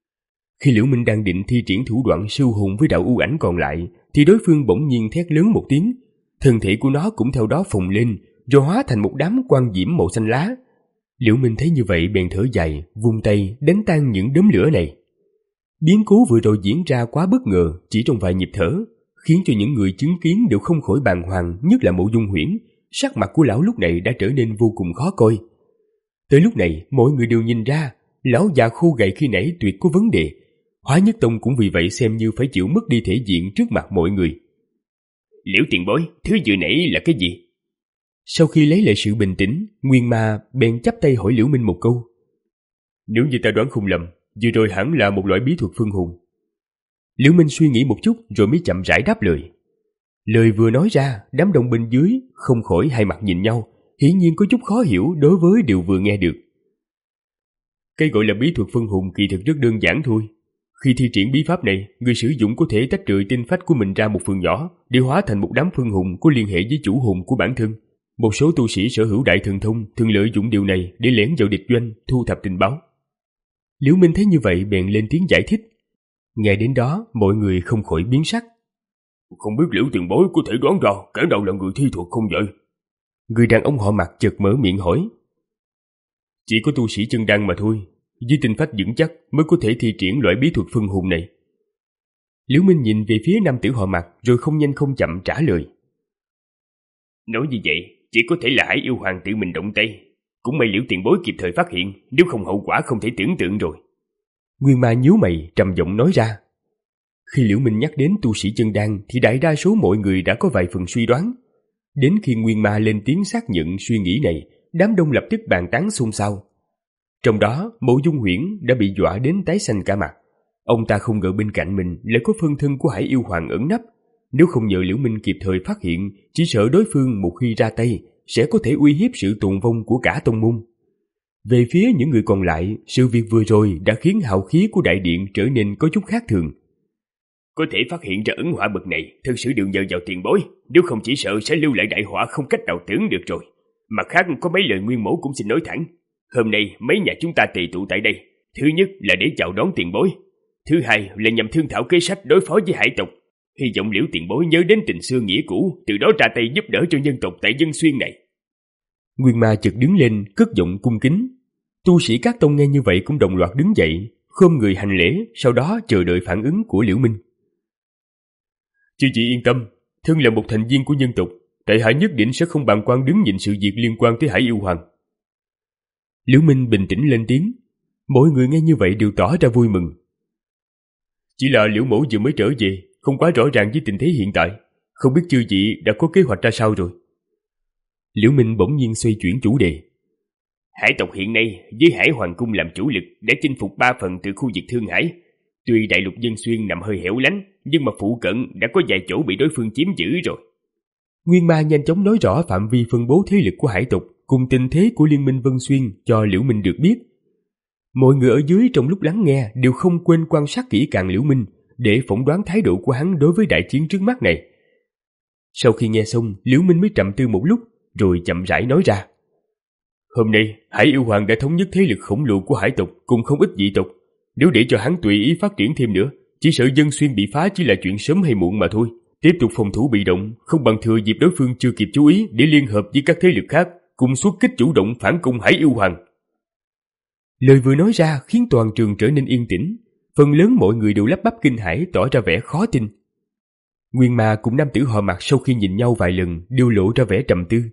Khi Liễu Minh đang định thi triển thủ đoạn siêu hồn với đạo u ảnh còn lại, thì đối phương bỗng nhiên thét lớn một tiếng, thân thể của nó cũng theo đó phồng lên, rồi hóa thành một đám quang diễm màu xanh lá. Liễu Minh thấy như vậy bèn thở dài, vung tay đánh tan những đốm lửa này. Biến cố vừa rồi diễn ra quá bất ngờ, chỉ trong vài nhịp thở, khiến cho những người chứng kiến đều không khỏi bàng hoàng, nhất là Mộ Dung Huyễn. Sắc mặt của lão lúc này đã trở nên vô cùng khó coi. Tới lúc này, mọi người đều nhìn ra, lão già khô gầy khi nãy tuyệt có vấn đề. Hóa Nhất Tông cũng vì vậy xem như phải chịu mất đi thể diện trước mặt mọi người. Liễu tiền bối, thứ vừa nãy là cái gì? Sau khi lấy lại sự bình tĩnh, Nguyên Ma bèn chắp tay hỏi Liễu Minh một câu. Nếu như ta đoán không lầm, vừa rồi hẳn là một loại bí thuật phân hồn. Liễu Minh suy nghĩ một chút rồi mới chậm rãi đáp lời. Lời vừa nói ra, đám đông bên dưới không khỏi hai mặt nhìn nhau, hiển nhiên có chút khó hiểu đối với điều vừa nghe được. Cái gọi là bí thuật phân hồn kỳ thực rất đơn giản thôi. Khi thi triển bí pháp này, người sử dụng có thể tách rời tinh phách của mình ra một phần nhỏ để hóa thành một đám phân hồn có liên hệ với chủ hồn của bản thân. Một số tu sĩ sở hữu đại thần thông thường lợi dụng điều này để lẻn vào địch doanh, thu thập tình báo. Liễu Minh thấy như vậy bèn lên tiếng giải thích. Nghe đến đó, mọi người không khỏi biến sắc. Không biết Liễu tiền bối có thể đoán ra kẻ nào là người thi thuật không vậy? Người đàn ông họ Mạc chợt mở miệng hỏi. Chỉ có tu sĩ chân đăng mà thôi, với tinh phách vững chắc mới có thể thi triển loại bí thuật phân hồn này. Liễu Minh nhìn về phía nam tử họ Mạc rồi không nhanh không chậm trả lời. Nói như vậy, chỉ có thể là Hải Yêu Hoàng tự mình động tay. Cũng may Liễu tiền bối kịp thời phát hiện, nếu không hậu quả không thể tưởng tượng rồi. Nguyên Ma nhíu mày trầm giọng nói ra. Khi Liễu Minh nhắc đến tu sĩ chân đăng thì đại đa số mọi người đã có vài phần suy đoán. Đến khi Nguyên Ma lên tiếng xác nhận suy nghĩ này, đám đông lập tức bàn tán xôn xao. Trong đó, Mộ Dung Huyễn đã bị dọa đến tái xanh cả mặt. Ông ta không ngờ bên cạnh mình lại có phân thân của Hải Yêu Hoàng ẩn nấp. Nếu không nhờ Liễu Minh kịp thời phát hiện, chỉ sợ đối phương một khi ra tay sẽ có thể uy hiếp sự tồn vong của cả tông môn. Về phía những người còn lại, sự việc vừa rồi đã khiến hào khí của đại điện trở nên có chút khác thường. Có thể phát hiện ra ẩn họa bậc này, thực sự đều nhờ vào tiền bối, nếu không chỉ sợ sẽ lưu lại đại họa không cách nào tưởng được rồi. Mặt khác có mấy lời Nguyên Mẫu cũng xin nói thẳng. Hôm nay mấy nhà chúng ta tề tụ tại đây, thứ nhất là để chào đón tiền bối, thứ hai là nhằm thương thảo kế sách đối phó với hải tộc. Hy vọng Liễu tiền bối nhớ đến tình xưa nghĩa cũ, từ đó ra tay giúp đỡ cho nhân tộc tại Dân Xuyên này. Nguyên Ma chợt đứng lên, cất giọng cung kính. Tu sĩ các tông nghe như vậy cũng đồng loạt đứng dậy, khom người hành lễ, sau đó chờ đợi phản ứng của Liễu Minh. Chư vị yên tâm, thân là một thành viên của nhân tộc, tại hạ nhất định sẽ không bàng quan đứng nhìn sự việc liên quan tới Hải Yêu Hoàng. Liễu Minh bình tĩnh lên tiếng. Mọi người nghe như vậy đều tỏ ra vui mừng. Chỉ là Liễu mẫu vừa mới trở về, không quá rõ ràng với tình thế hiện tại, không biết chư vị đã có kế hoạch ra sao rồi. Liễu Minh bỗng nhiên xoay chuyển chủ đề. Hải tộc hiện nay với Hải Hoàng cung làm chủ lực để chinh phục ba phần từ khu vực Thương Hải. Tuy đại lục Dân Xuyên nằm hơi hẻo lánh, nhưng mà phụ cận đã có vài chỗ bị đối phương chiếm giữ rồi. Nguyên Ma nhanh chóng nói rõ phạm vi phân bố thế lực của hải tộc cùng tình thế của Liên minh Vân Xuyên cho Liễu Minh được biết. Mọi người ở dưới trong lúc lắng nghe đều không quên quan sát kỹ càng Liễu Minh để phỏng đoán thái độ của hắn đối với đại chiến trước mắt này. Sau khi nghe xong, Liễu Minh mới trầm tư một lúc rồi chậm rãi nói ra. Hôm nay, Hải Yêu Hoàng đã thống nhất thế lực khổng lồ của hải tộc cùng không ít dị tộc. Nếu để cho hắn tùy ý phát triển thêm nữa, chỉ sợ Dân Xuyên bị phá chỉ là chuyện sớm hay muộn mà thôi. Tiếp tục phòng thủ bị động, không bằng thừa dịp đối phương chưa kịp chú ý để liên hợp với các thế lực khác, cùng xuất kích chủ động phản công Hải Yêu Hoàng. Lời vừa nói ra khiến toàn trường trở nên yên tĩnh. Phần lớn mọi người đều lắp bắp kinh hãi, tỏ ra vẻ khó tin. Nguyên Ma cùng nam tử họ Mạc sau khi nhìn nhau vài lần đều lộ ra vẻ trầm tư.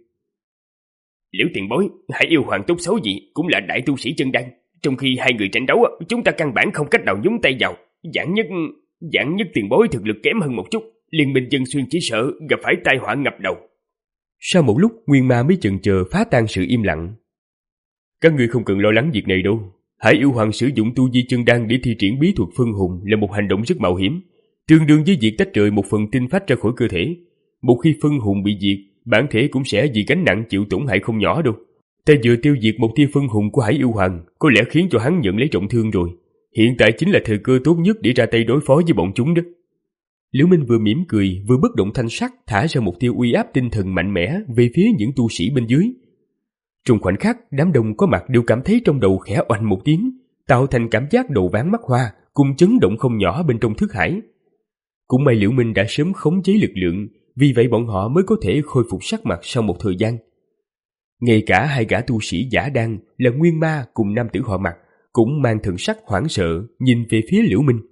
Liễu tiền bối, Hải Yêu Hoàng tốt xấu gì cũng là đại tu sĩ chân đăng. Trong khi hai người tranh đấu, chúng ta căn bản không cách nào nhúng tay vào. Giảng nhất, giảng nhất tiền bối thực lực kém hơn một chút, Liên minh Dân Xuyên chỉ sợ gặp phải tai họa ngập đầu. Sau một lúc, Nguyên Ma mới chần chờ phá tan sự im lặng. Các người không cần lo lắng việc này đâu. Hải Yêu Hoàng sử dụng tu vi chân đăng để thi triển bí thuật phân hồn là một hành động rất mạo hiểm, tương đương với việc tách rời một phần tinh phách ra khỏi cơ thể. Một khi phân hồn bị diệt, bản thể cũng sẽ vì gánh nặng chịu tổn hại không nhỏ đâu. Ta vừa tiêu diệt một tia phân hồn của Hải Yêu Hoàng, có lẽ khiến cho hắn nhận lấy trọng thương rồi. Hiện tại chính là thời cơ tốt nhất để ra tay đối phó với bọn chúng đó. Liễu Minh vừa mỉm cười, vừa bất động thanh sắc thả ra một tia uy áp tinh thần mạnh mẽ về phía những tu sĩ bên dưới. Trong khoảnh khắc, đám đông có mặt đều cảm thấy trong đầu khẽ oanh một tiếng, tạo thành cảm giác đầu ván mắt hoa, cùng chấn động không nhỏ bên trong thức hải. Cũng may Liễu Minh đã sớm khống chế lực lượng, vì vậy bọn họ mới có thể khôi phục sắc mặt sau một thời gian. Ngay cả hai gã tu sĩ giả đăng là Nguyên Ma cùng nam tử họ Mạc cũng mang thần sắc hoảng sợ nhìn về phía Liễu Minh.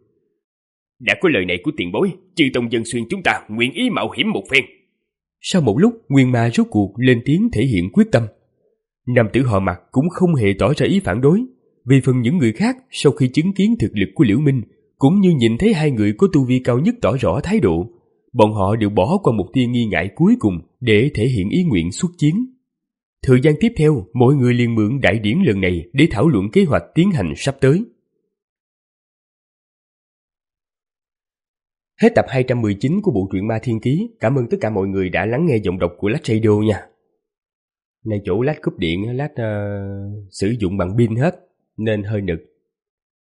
Đã có lời này của tiền bối, chư tông Dân Xuyên chúng ta nguyện ý mạo hiểm một phen. Sau một lúc, Nguyên Ma rốt cuộc lên tiếng thể hiện quyết tâm. Nam tử họ Mạc cũng không hề tỏ ra ý phản đối. Về phần những người khác, sau khi chứng kiến thực lực của Liễu Minh, cũng như nhìn thấy hai người có tu vi cao nhất tỏ rõ thái độ, bọn họ đều bỏ qua một tia nghi ngại cuối cùng để thể hiện ý nguyện xuất chiến. Thời gian tiếp theo, mọi người liền mượn đại điển lần này để thảo luận kế hoạch tiến hành sắp tới. Hết tập hai trăm mười chín của bộ truyện Ma Thiên Ký. Cảm ơn tất cả mọi người đã lắng nghe giọng đọc của Lách Radio nha. Này chỗ lát cúp điện, lát uh, sử dụng bằng pin hết nên hơi nực.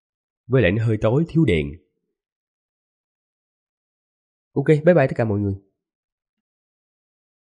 Với lại nó hơi tối, thiếu đèn. Ok, bye bye tất cả mọi người.